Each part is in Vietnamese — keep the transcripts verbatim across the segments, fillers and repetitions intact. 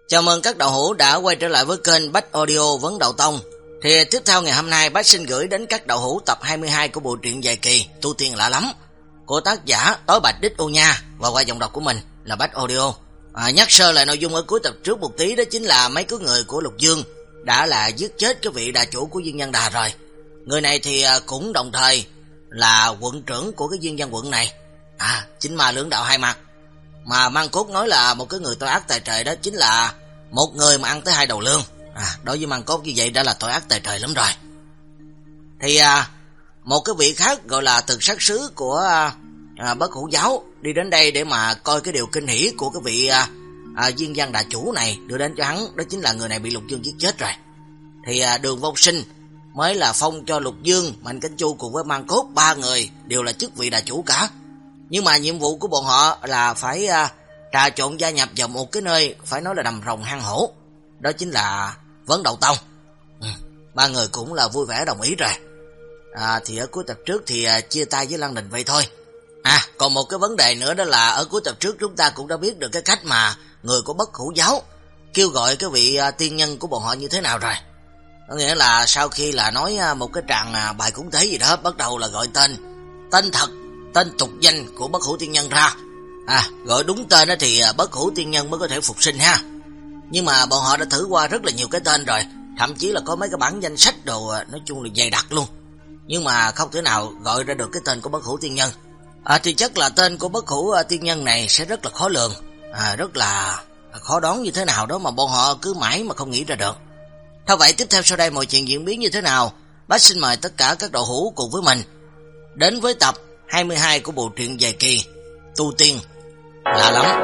Chào mừng các đạo hữu đã quay trở lại với kênh Bách Audio Vấn Đạo Tông. Thì tiếp theo ngày hôm nay Bách xin gửi đến các đạo hữu tập hai mươi hai của bộ truyện dài kỳ Tu Tiên Lạ Lắm của tác giả Tối Bạch Đích Ô Nha, và qua giọng đọc của mình là Bách Audio. À, nhắc sơ lại nội dung ở cuối tập trước một tí, đó chính là mấy cái người của Lục Dương đã là giết chết cái vị đà chủ của Diên Văn Đà rồi. Người này thì cũng đồng thời là quận trưởng của cái Diên Văn quận này. À, chính ma lưỡng đạo hai mặt. Mà Mang Cốt nói là một cái người tội ác tày trời, đó chính là một người mà ăn tới hai đầu lương. À, đối với Mang Cốt như vậy đã là tội ác tày trời lắm rồi. Thì à, một cái vị khác gọi là từng sát sứ của à, Bất Hủ Giáo đi đến đây để mà coi cái điều kinh hỉ của cái vị à, à, Diên Văn đà chủ này đưa đến cho hắn, đó chính là người này bị Lục Dương giết chết rồi. Thì à, Đường Vô Sinh mới là phong cho Lục Dương, Mạnh Cảnh Chu cùng với Mang Cốt, ba người đều là chức vị đà chủ cả. Nhưng mà nhiệm vụ của bọn họ là phải à, trà trộn gia nhập vào một cái nơi phải nói là đầm rồng hang hổ, đó chính là Vấn Đạo Tông. Ừ, ba người cũng là vui vẻ đồng ý rồi. À, thì ở cuối tập trước thì à, chia tay với Lăng Đình vậy thôi. À, còn một cái vấn đề nữa, đó là ở cuối tập trước chúng ta cũng đã biết được cái cách mà người của Bất Hủ Giáo kêu gọi cái vị à, tiên nhân của bọn họ như thế nào rồi. Có nghĩa là sau khi là nói à, một cái tràng à, bài cúng tế gì đó, bắt đầu là gọi tên tên thật, tên tục danh của Bất Hủ tiên nhân ra. À, gọi đúng tên đó thì à, Bất Hủ tiên nhân mới có thể phục sinh ha. Nhưng mà bọn họ đã thử qua rất là nhiều cái tên rồi, thậm chí là có mấy cái bản danh sách đồ nói chung là dày đặc luôn, nhưng mà không thể nào gọi ra được cái tên của Bất Hủ tiên nhân. À, thì chắc là tên của Bất Hủ tiên nhân này sẽ rất là khó lường, à, rất là khó đoán như thế nào đó mà bọn họ cứ mãi mà không nghĩ ra được. Thôi vậy tiếp theo sau đây mọi chuyện diễn biến như thế nào, bác xin mời tất cả các đạo hữu cùng với mình đến với tập hai mươi hai của bộ truyện dài kỳ Tu Tiên Lạ Lắm.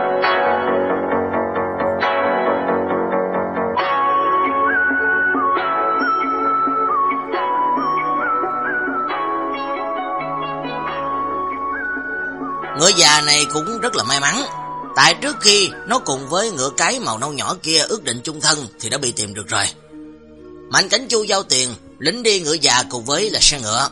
Ngựa già này cũng rất là may mắn, tại trước khi nó cùng với ngựa cái màu nâu nhỏ kia ước định chung thân thì đã bị tìm được rồi. Mạnh Cảnh Chu giao tiền lính đi ngựa già cùng với là xe ngựa.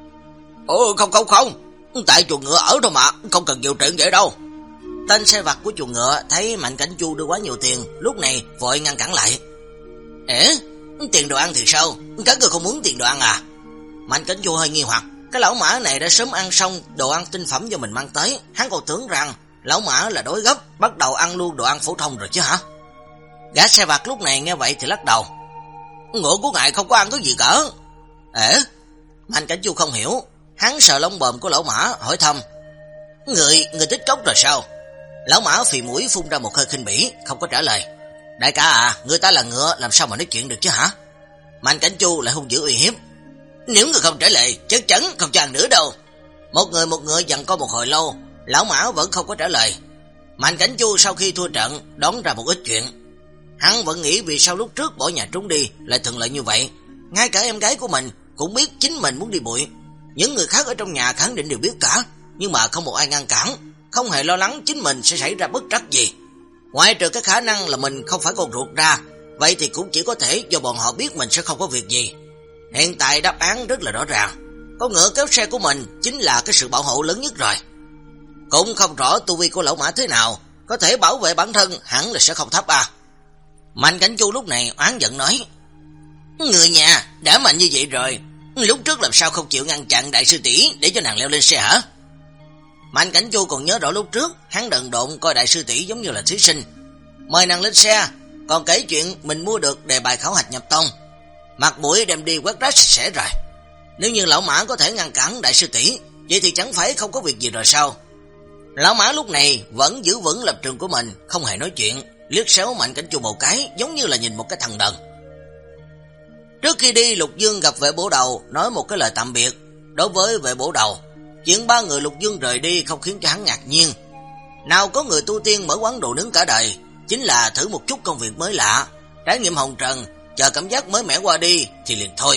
Ồ không không không, tại chuồng ngựa ở đâu mà, không cần nhiều chuyện vậy đâu. Tên xe vặt của chuồng ngựa thấy Mạnh Cảnh Chu đưa quá nhiều tiền, lúc này vội ngăn cản lại. Ế, tiền đồ ăn thì sao, các người không muốn tiền đồ ăn à? Mạnh Cảnh Chu hơi nghi hoặc. Cái lão mã này đã sớm ăn xong đồ ăn tinh phẩm do mình mang tới, hắn còn tưởng rằng lão mã là đói gấp, bắt đầu ăn luôn đồ ăn phổ thông rồi chứ hả? Gã xe vặt lúc này nghe vậy thì lắc đầu. Ngựa của ngài không có ăn cái gì cả. Ế, Mạnh Cảnh Chu không hiểu, hắn sờ lông bờm của lão mã hỏi thăm. Người, người tích cốc rồi sao? Lão mã phì mũi phun ra một hơi khinh bỉ, không có trả lời. Đại ca à, người ta là ngựa làm sao mà nói chuyện được chứ hả? Mạnh Cảnh Chu lại hung dữ uy hiếp. Nếu người không trả lời, chắc chắn không cho ăn nữa đâu. Một người một ngựa giằng co một hồi lâu, lão mã vẫn không có trả lời. Mạnh Cảnh Chu sau khi thua trận đón ra một ít chuyện. Hắn vẫn nghĩ vì sao lúc trước bỏ nhà trốn đi lại thuận lợi như vậy. Ngay cả em gái của mình cũng biết chính mình muốn đi bụi. Những người khác ở trong nhà khẳng định đều biết cả, nhưng mà không một ai ngăn cản, không hề lo lắng chính mình sẽ xảy ra bất trắc gì. Ngoại trừ cái khả năng là mình không phải con ruột ra, vậy thì cũng chỉ có thể do bọn họ biết mình sẽ không có việc gì. Hiện tại đáp án rất là rõ ràng, con ngựa kéo xe của mình chính là cái sự bảo hộ lớn nhất rồi. Cũng không rõ tu vi của lão mã thế nào, có thể bảo vệ bản thân hẳn là sẽ không thấp à. Mạnh Cảnh Chu lúc này oán giận nói. Người nhà đã mạnh như vậy rồi, lúc trước làm sao không chịu ngăn chặn đại sư tỷ để cho nàng leo lên xe hả? Mạnh Cảnh Chu còn nhớ rõ lúc trước hắn đần độn coi đại sư tỷ giống như là thí sinh, mời nàng lên xe, còn kể chuyện mình mua được đề bài khảo hạch nhập tông, mặt mũi đem đi quét rác sạch sẽ rồi. Nếu như lão mã có thể ngăn cản đại sư tỷ, vậy thì chẳng phải không có việc gì rồi sao? Lão mã lúc này vẫn giữ vững lập trường của mình, không hề nói chuyện, liếc xéo Mạnh Cảnh Chu một cái, giống như là nhìn một cái thằng đần. Trước khi đi, Lục Dương gặp Vệ Bổ Đầu, nói một cái lời tạm biệt. Đối với Vệ Bổ Đầu, chuyện ba người Lục Dương rời đi không khiến cho hắn ngạc nhiên. Nào có người tu tiên mở quán đồ nướng cả đời, chính là thử một chút công việc mới lạ, trải nghiệm hồng trần, chờ cảm giác mới mẻ qua đi thì liền thôi.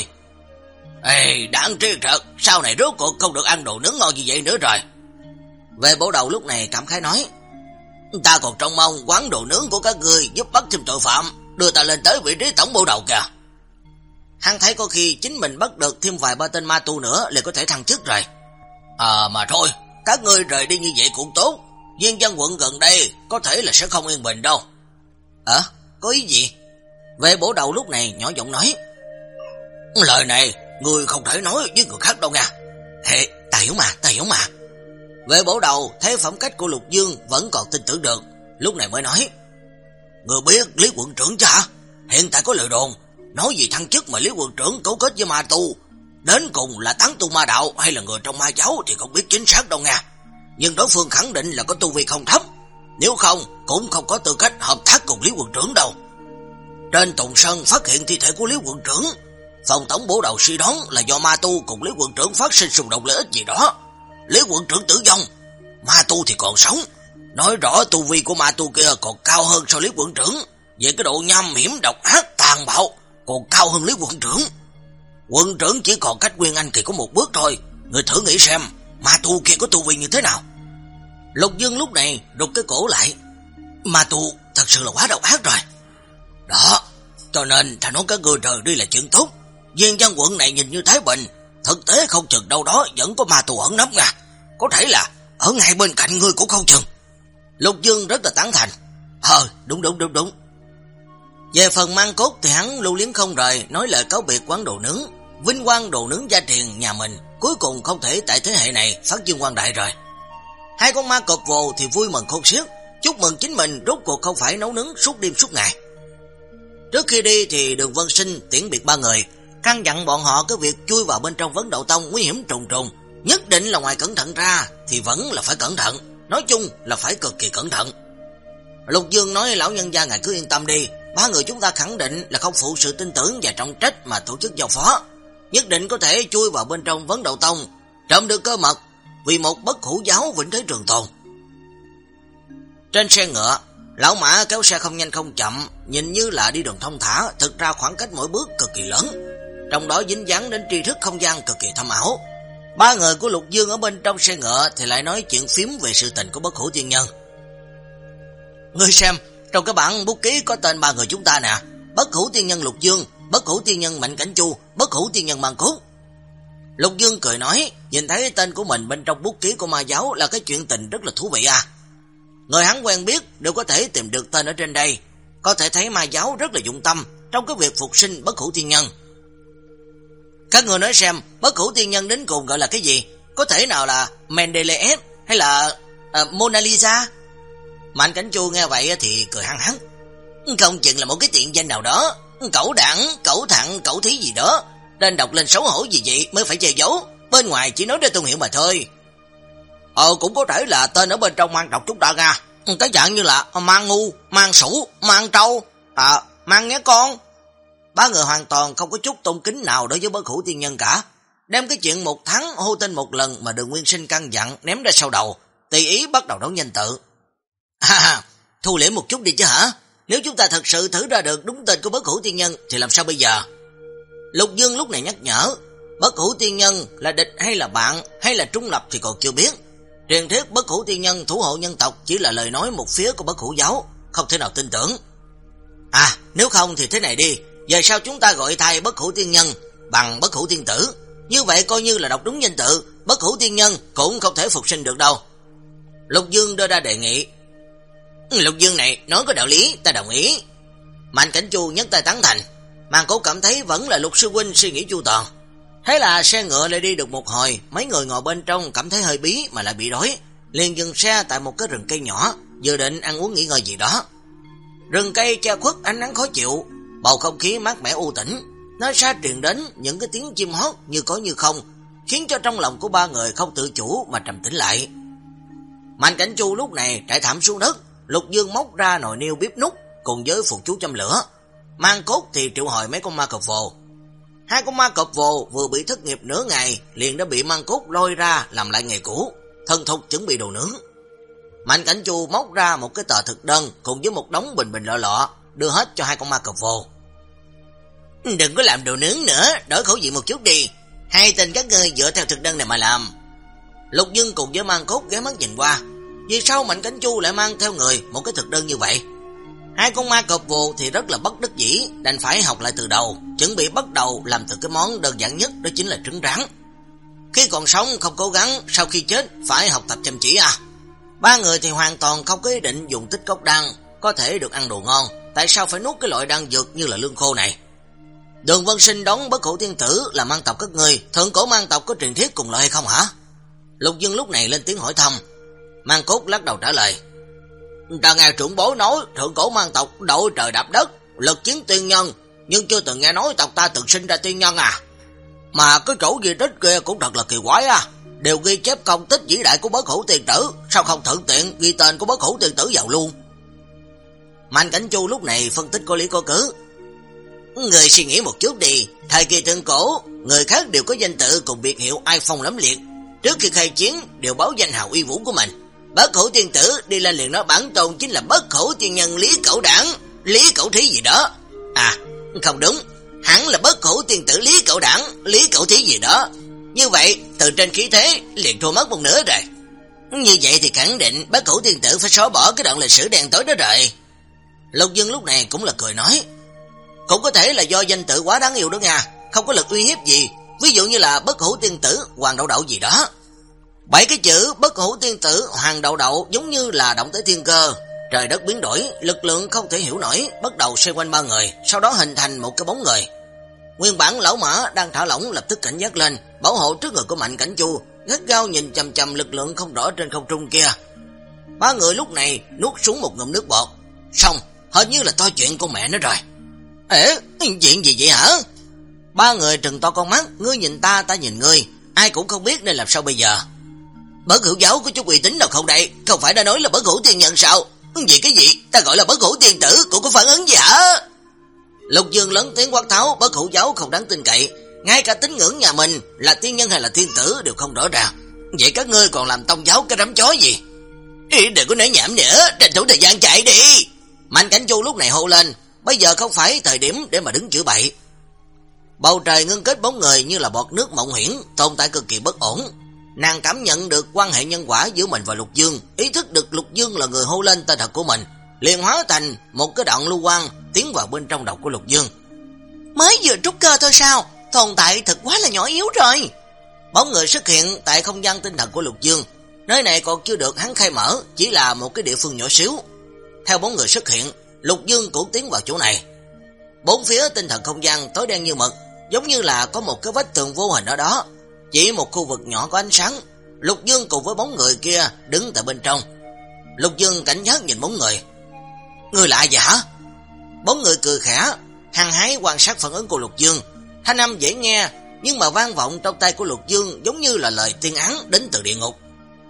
Ê, đáng tri thật, sau này rốt cuộc không được ăn đồ nướng ngon như vậy nữa rồi. Vệ Bổ Đầu lúc này cảm khái nói. Ta còn trông mong quán đồ nướng của các ngươi giúp bắt thêm tội phạm, đưa ta lên tới vị trí tổng bộ đầu kìa. Hắn thấy có khi chính mình bắt được thêm vài ba tên ma tu nữa liền có thể thăng chức rồi. À mà thôi, các ngươi rời đi như vậy cũng tốt, Diên Văn quận gần đây có thể là sẽ không yên bình đâu. Ờ, có ý gì? Vệ bổ đầu lúc này nhỏ giọng nói. Lời này người không thể nói với người khác đâu nha. Hệ, ta hiểu mà, ta hiểu mà. Vệ bổ đầu thấy phẩm cách của Lục Dương vẫn còn tin tưởng được, lúc này mới nói. Người biết Lý quận trưởng chứ hả? Hiện tại có lời đồn nói gì thăng chức mà Lý quận trưởng cấu kết với ma tu, đến cùng là tán tu ma đạo hay là người trong ma giáo thì không biết chính xác đâu nha. Nhưng đối phương khẳng định là có tu vi không thấp, nếu không cũng không có tư cách hợp tác cùng Lý quận trưởng đâu. Trên Tùng Sơn phát hiện thi thể của Lý quận trưởng, phòng tổng bổ đầu suy đoán là do ma tu cùng Lý quận trưởng phát sinh xung đột lợi ích gì đó. Lý quận trưởng tử vong, ma tu thì còn sống, nói rõ tu vi của ma tu kia còn cao hơn so Lý quận trưởng, về cái độ nham hiểm độc ác tàn bạo còn cao hơn Lý quận trưởng. Quận trưởng chỉ còn cách Nguyên Anh kỳ có một bước thôi, người thử nghĩ xem ma tu kia có tu vi như thế nào. Lục Dương lúc này rụt cái cổ lại. Ma tu thật sự là quá độc ác rồi. Đó, cho nên ta nói các người rời đi là chuyện tốt. Viên Văn quận này nhìn như thái bình, thực tế không chừng đâu đó vẫn có ma tu ẩn nấp nha. Có thể là ở ngay bên cạnh ngươi cũng không chừng. Lục Dương rất là tán thành. Ờ, đúng đúng đúng đúng. Về phần Mang Cốt thì hắn lưu luyến không rời, nói lời cáo biệt quán đồ nướng. Vinh quang đồ nướng gia truyền nhà mình cuối cùng không thể tại thế hệ này phát dương quang đại rồi. Hai con ma cọp vồ thì vui mừng khôn xiết, chúc mừng chính mình rốt cuộc không phải nấu nướng suốt đêm suốt ngày. Trước khi đi thì Đường Vân Sinh tiễn biệt ba người, căn dặn bọn họ cái việc chui vào bên trong Vấn Đậu Tông nguy hiểm trùng trùng, nhất định là ngoài cẩn thận ra thì vẫn là phải cẩn thận, nói chung là phải cực kỳ cẩn thận. Lục Dương nói lão nhân gia ngài cứ yên tâm đi, ba người chúng ta khẳng định là không phụ sự tin tưởng và trọng trách mà tổ chức giao phó, nhất định có thể chui vào bên trong Vấn Đậu Tông, trộm được cơ mật, vì một bất hủ giáo vĩnh thế trường tồn. Trên xe ngựa, lão mã kéo xe không nhanh không chậm, nhìn như là đi đường thông thả, thực ra khoảng cách mỗi bước cực kỳ lớn, trong đó dính dáng đến tri thức không gian cực kỳ thâm ảo. Ba người của Lục Dương ở bên trong xe ngựa thì lại nói chuyện phím về sự tình của bất hủ tiên nhân. Ngươi xem, trong cái bản bút ký có tên ba người chúng ta nè, bất hủ tiên nhân Lục Dương, bất hủ tiên nhân Mạnh Cảnh Chu, bất hủ tiên nhân Mang Cốt. Lục Dương cười nói, nhìn thấy tên của mình bên trong bút ký của ma giáo là cái chuyện tình rất là thú vị à. Người hắn quen biết đều có thể tìm được tên ở trên đây, có thể thấy ma giáo rất là dụng tâm trong cái việc phục sinh bất hủ tiên nhân. Các người nói xem, bất hủ tiên nhân đến cùng gọi là cái gì? Có thể nào là Mendeleev hay là uh, Mona Lisa? Mạnh Cảnh Chu nghe vậy thì cười hăng hăng. Không chừng là một cái tiện danh nào đó, cẩu đảng, cẩu thẳng, cẩu thí gì đó, nên đọc lên xấu hổ gì vậy mới phải che giấu, bên ngoài chỉ nói để tôn hiệu mà thôi. Ờ cũng có thể là tên ở bên trong mang đọc chúng ta ra, cái dạng như là mang ngu, mang sủ, mang trâu, à, mang nhé con. Ba người hoàn toàn không có chút tôn kính nào đối với bất hủ tiên nhân cả, đem cái chuyện một tháng hô tên một lần mà Đường Nguyên Sinh căn dặn ném ra sau đầu, tùy ý bắt đầu đấu danh tự. Ha, thu liễm một chút đi chứ hả? Nếu chúng ta thật sự thử ra được đúng tên của bất hủ tiên nhân thì làm sao bây giờ? Lục Dương lúc này nhắc nhở, bất hủ tiên nhân là địch hay là bạn hay là trung lập thì còn chưa biết. Truyền thuyết bất hủ tiên nhân thủ hộ nhân tộc chỉ là lời nói một phía của bất hủ giáo, không thể nào tin tưởng. À, nếu không thì thế này đi, giờ sao chúng ta gọi thay bất hủ tiên nhân bằng bất hủ tiên tử, như vậy coi như là đọc đúng danh tự, bất hủ tiên nhân cũng không thể phục sinh được đâu. Lục Dương đưa ra đề nghị. Lục Dương này nói có đạo lý, ta đồng ý. Mạnh Cảnh Chu nhấc tay tán thành. Mang Cốt cảm thấy vẫn là Lục sư huynh suy nghĩ chu toàn. Thế là xe ngựa lại đi được một hồi, mấy người ngồi bên trong cảm thấy hơi bí mà lại bị đói, liền dừng xe tại một cái rừng cây nhỏ, dự định ăn uống nghỉ ngơi gì đó. Rừng cây che khuất ánh nắng khó chịu, bầu không khí mát mẻ u tĩnh, nơi xa truyền đến những cái tiếng chim hót như có như không, khiến cho trong lòng của ba người không tự chủ mà trầm tĩnh lại. Mạnh Cảnh Chu lúc này trải thảm xuống đất, Lục Dương móc ra nồi niêu bếp nút cùng với phụ chú châm lửa. Mang Cốt thì triệu hồi mấy con ma cọp vồ. Hai con ma cọp vồ vừa bị thất nghiệp nửa ngày liền đã bị Mang Cốt lôi ra làm lại nghề cũ, thân thục chuẩn bị đồ nướng. Mạnh Cảnh Chu móc ra một cái tờ thực đơn cùng với một đống bình bình lọ lọ, đưa hết cho hai con ma cọp vồ. Đừng có làm đồ nướng nữa, đổi khẩu vị một chút đi, hai tên các ngươi dựa theo thực đơn này mà làm. Lục Dương cùng với Mang Cốt ghé mắt nhìn qua, vì sao Mạnh Cảnh Chu lại mang theo người một cái thực đơn như vậy? Hai con ma cọp vồ thì rất là bất đắc dĩ, đành phải học lại từ đầu, chuẩn bị bắt đầu làm từ cái món đơn giản nhất, đó chính là trứng rán. Khi còn sống không cố gắng, sau khi chết phải học tập chăm chỉ à. Ba người thì hoàn toàn không có ý định dùng tích cốc đan có thể được ăn đồ ngon, tại sao phải nuốt cái loại đan dược như là lương khô này? Đường Vân Sinh đón Bất Hủ Tiên Tử là mang tộc các ngươi, thượng cổ mang tộc có truyền thuyết cùng loại hay không hả? Lục Dương lúc này lên tiếng hỏi thăm. Mang Cốt lắc đầu trả lời. Ta nghe trưởng bối nói thượng cổ mang tộc đội trời đạp đất, lực chiến tiên nhân, nhưng chưa từng nghe nói tộc ta từng sinh ra tiên nhân à. Mà cái chỗ di tích kia cũng thật là kỳ quái à, đều ghi chép công tích vĩ đại của Bất Hủ Tiên Tử, sao không thuận tiện ghi tên của Bất Hủ Tiên Tử vào luôn? Mạnh Cảnh Chu lúc này phân tích có lý có cứ. Người suy nghĩ một chút đi, thời kỳ thượng cổ, người khác đều có danh tự cùng biệt hiệu ai phong lẫm liệt, trước khi khai chiến đều báo danh hào uy vũ của mình. Bất Hủ Tiên Tử đi lên liền nói bản tôn chính là Bất Hủ Tiên Nhân Lý Cẩu Đảng, Lý Cẩu Thí gì đó. À, không đúng, hẳn là Bất Hủ Tiên Tử Lý Cẩu Đảng, Lý Cẩu Thí gì đó. Như vậy, từ trên khí thế liền thua mất một nửa rồi. Như vậy thì khẳng định Bất Hủ Tiên Tử phải xóa bỏ cái đoạn lịch sử đen tối đó rồi. Lục Dương lúc này cũng là cười nói. Cũng có thể là do danh tự quá đáng yêu đó nha, không có lực uy hiếp gì, ví dụ như là Bất Hủ Tiên Tử Hoàng Đậu Đậu gì đó. Bảy cái chữ Bất Hủ Tiên Tử Hoàng Đậu Đậu giống như là động tới thiên cơ, trời đất biến đổi, lực lượng không thể hiểu nổi, bắt đầu xoay quanh ba người, sau đó hình thành một cái bóng người. Nguyên bản lão mã đang thả lỏng lập tức cảnh giác lên, bảo hộ trước người của Mạnh Cảnh Chu, gắt gao nhìn chằm chằm lực lượng không rõ trên không trung kia. Ba người lúc này nuốt xuống một ngụm nước bọt, xong, hình như là to chuyện con mẹ nó rồi. Ê, chuyện gì vậy hả? Ba người trừng to con mắt, ngươi nhìn ta, ta nhìn ngươi, ai cũng không biết nên làm sao bây giờ. Bất Hữu giáo có chút uy tín đâu không đây? Không phải đã nói là Bất Hủ Tiên Nhân sao? Gì cái gì? Ta gọi là Bất Hủ Tiên Tử, cũng có phản ứng gì hả? Lục Dương lớn tiếng quát tháo, Bất Hữu giáo không đáng tin cậy, ngay cả tín ngưỡng nhà mình là tiên nhân hay là tiên tử đều không rõ ràng. Vậy các ngươi còn làm tông giáo cái rắm chó gì? Ê, đừng có nói nhảm nữa, tranh thủ thời gian chạy đi. Mạnh Cảnh Chu lúc này hô lên, bây giờ không phải thời điểm để mà đứng chửi bậy. Bầu trời ngưng kết bóng người như là bọt nước mộng huyễn, tồn tại cực kỳ bất ổn. Nàng cảm nhận được quan hệ nhân quả giữa mình và Lục Dương, ý thức được Lục Dương là người hô lên tên thật của mình, liền hóa thành một cái đoạn lưu quang tiến vào bên trong đầu của Lục Dương. Mới vừa trút cơ thôi sao? Tồn tại thật quá là nhỏ yếu rồi. Bóng người xuất hiện tại không gian tinh thần của Lục Dương, nơi này còn chưa được hắn khai mở, chỉ là một cái địa phương nhỏ xíu. Theo bóng người xuất hiện, Lục Dương cũng tiến vào chỗ này. Bốn phía tinh thần không gian tối đen như mực, giống như là có một cái vách tường vô hình ở đó, chỉ một khu vực nhỏ có ánh sáng. Lục Dương cùng với bóng người kia đứng tại bên trong. Lục Dương cảnh giác nhìn bóng người. Người lạ vậy hả? Bóng người cười khẽ, hăng hái quan sát phản ứng của Lục Dương. Thanh âm dễ nghe, nhưng mà vang vọng trong tay của Lục Dương giống như là lời tiên án đến từ địa ngục.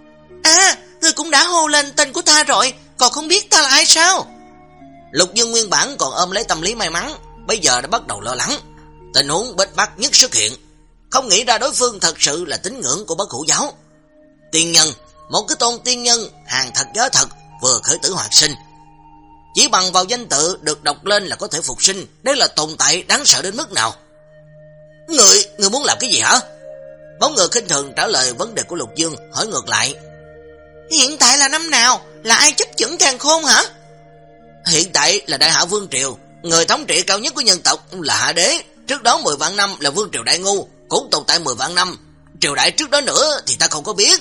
À, ngươi cũng đã hô lên tên của ta rồi, còn không biết ta là ai sao? Lục Dương nguyên bản còn ôm lấy tâm lý may mắn, bây giờ đã bắt đầu lo lắng. Tình huống bết bát nhất xuất hiện, không nghĩ ra đối phương thật sự là tín ngưỡng của Bất Hủ giáo. Tiên nhân, một cái tôn tiên nhân, hàng thật giá thật, vừa khởi tử hoạt sinh. Chỉ bằng vào danh tự được đọc lên là có thể phục sinh, đây là tồn tại đáng sợ đến mức nào? Người, người muốn làm cái gì hả? Bóng người khinh thường trả lời vấn đề của Lục Dương, hỏi ngược lại. Hiện tại là năm nào? Là ai chấp chưởng càn khôn hả? Hiện tại là Đại Hạ Vương Triều, người thống trị cao nhất của nhân tộc là Hạ Đế. Trước đó mười vạn năm là Vương Triều Đại Ngu, cũng tồn tại mười vạn năm. Triều đại trước đó nữa thì ta không có biết.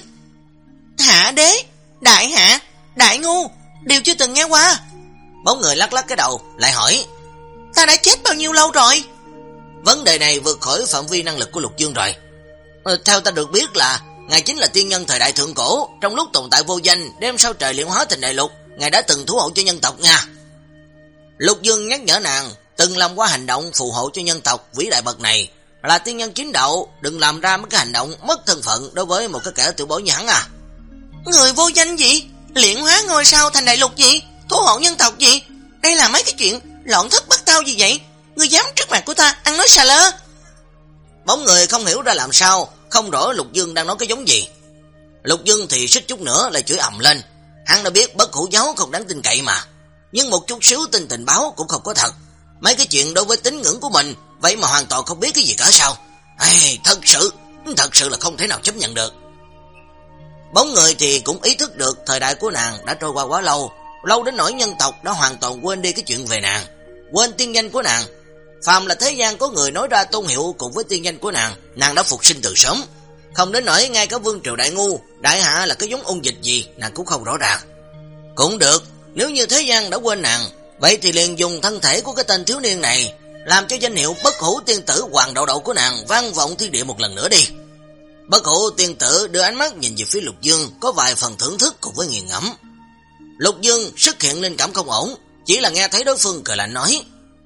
Hạ Đế, Đại Hạ, Đại Ngu, đều chưa từng nghe qua. Bóng người lắc lắc cái đầu, lại hỏi. Ta đã chết bao nhiêu lâu rồi? Vấn đề này vượt khỏi phạm vi năng lực của Lục Dương rồi. Ờ, theo ta được biết là Ngài chính là tiên nhân thời đại thượng cổ, trong lúc tồn tại vô danh, đem sao trời luyện hóa thành đại lục, Ngài đã từng thủ hộ cho nhân tộc nha. Lục Dương nhắc nhở nàng, từng làm qua hành động phù hộ cho nhân tộc vĩ đại bậc này, là tiên nhân chính đạo, đừng làm ra mấy cái hành động mất thân phận đối với một cái kẻ tiểu bối như hắn à. Người vô danh gì? Luyện hóa ngôi sao thành đại lục gì? Thủ hộ nhân tộc gì? Đây là mấy cái chuyện loạn thất bắt tao gì vậy? Ngươi dám trước mặt của ta ăn nói xà lơ? Bóng người không hiểu ra làm sao, không rõ Lục Dương đang nói cái giống gì. Lục Dương thì xích chút nữa lại chửi ầm lên. Hắn đã biết Bất Hủ giáo không đáng tin cậy mà, nhưng một chút xíu tin tình báo cũng không có thật. Mấy cái chuyện đối với tín ngưỡng của mình, vậy mà hoàn toàn không biết cái gì cả sao? Ê, thật sự, thật sự là không thể nào chấp nhận được. Bóng người thì cũng ý thức được thời đại của nàng đã trôi qua quá lâu, lâu đến nỗi nhân tộc đã hoàn toàn quên đi cái chuyện về nàng, quên tiên danh của nàng. Phàm là thế gian có người nói ra tôn hiệu cùng với tiên danh của nàng, nàng đã phục sinh từ sớm. Không đến nỗi ngay cả Vương Triều Đại Ngu, Đại Hạ là cái giống ôn dịch gì nàng cũng không rõ ràng. Cũng được, nếu như thế gian đã quên nàng, Vậy thì liền dùng thân thể của cái tên thiếu niên này làm cho danh hiệu Bất Hủ Tiên Tử Hoàng Đậu Đậu của nàng vang vọng thiên địa một lần nữa đi. Bất Hủ Tiên Tử đưa ánh mắt nhìn về phía Lục Dương, có vài phần thưởng thức cùng với nghiền ngẫm. Lục Dương xuất hiện linh cảm không ổn, chỉ là nghe thấy đối phương cười lạnh nói: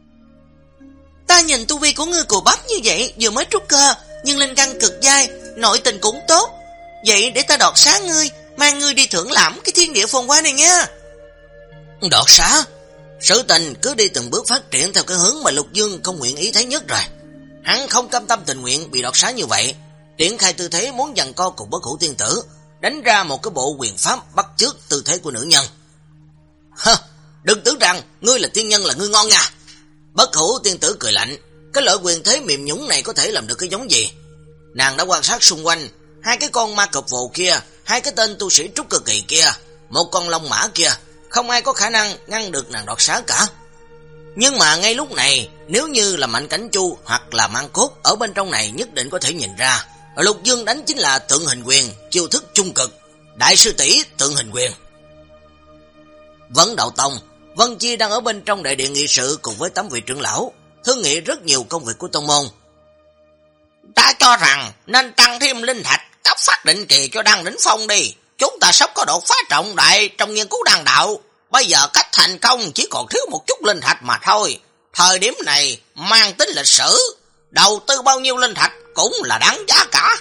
Ta nhìn tu vi của ngươi cù bắp như vậy, vừa mới trúc cơ, nhưng linh căn cực dai, nội tình cũng tốt. Vậy để ta đọt xá ngươi, mang ngươi đi thưởng lãm cái thiên địa phồn hoa này nha. Đọt xá? Sự tình cứ đi từng bước phát triển theo cái hướng mà Lục Dương không nguyện ý thấy nhất rồi. Hắn không cam tâm tình nguyện bị đọt xá như vậy, triển khai tư thế muốn giằng co cùng Bất Hủ Tiên Tử, đánh ra một cái bộ quyền pháp bắt chước tư thế của nữ nhân. Hơ, đừng tưởng rằng ngươi là tiên nhân là ngươi ngon nha. Bất Hủ Tiên Tử cười lạnh, cái loại quyền thế mềm nhũng này có thể làm được cái giống gì? Nàng đã quan sát xung quanh, hai cái con ma cọp vồ kia, hai cái tên tu sĩ trúc cơ kỳ kia, một con long mã kia, không ai có khả năng ngăn được nàng đọt xá cả. Nhưng mà ngay lúc này, nếu như là Mạnh Cảnh Chu hoặc là Mang Cốt ở bên trong này nhất định có thể nhìn ra, Lục Dương đánh chính là tượng hình quyền, chiêu thức trung cực, đại sư tỷ tượng hình quyền. Vấn Đạo Tông, Vân Chi đang ở bên trong đại điện nghị sự cùng với tám vị trưởng lão, thương nghị rất nhiều công việc của tông môn. Ta cho rằng nên tăng thêm linh thạch cấp phát định kỳ cho Đan Đỉnh Phong đi. Chúng ta sắp có đột phá trọng đại trong nghiên cứu đan đạo. Bây giờ cách thành công chỉ còn thiếu một chút linh thạch mà thôi. Thời điểm này mang tính lịch sử, đầu tư bao nhiêu linh thạch cũng là đáng giá cả.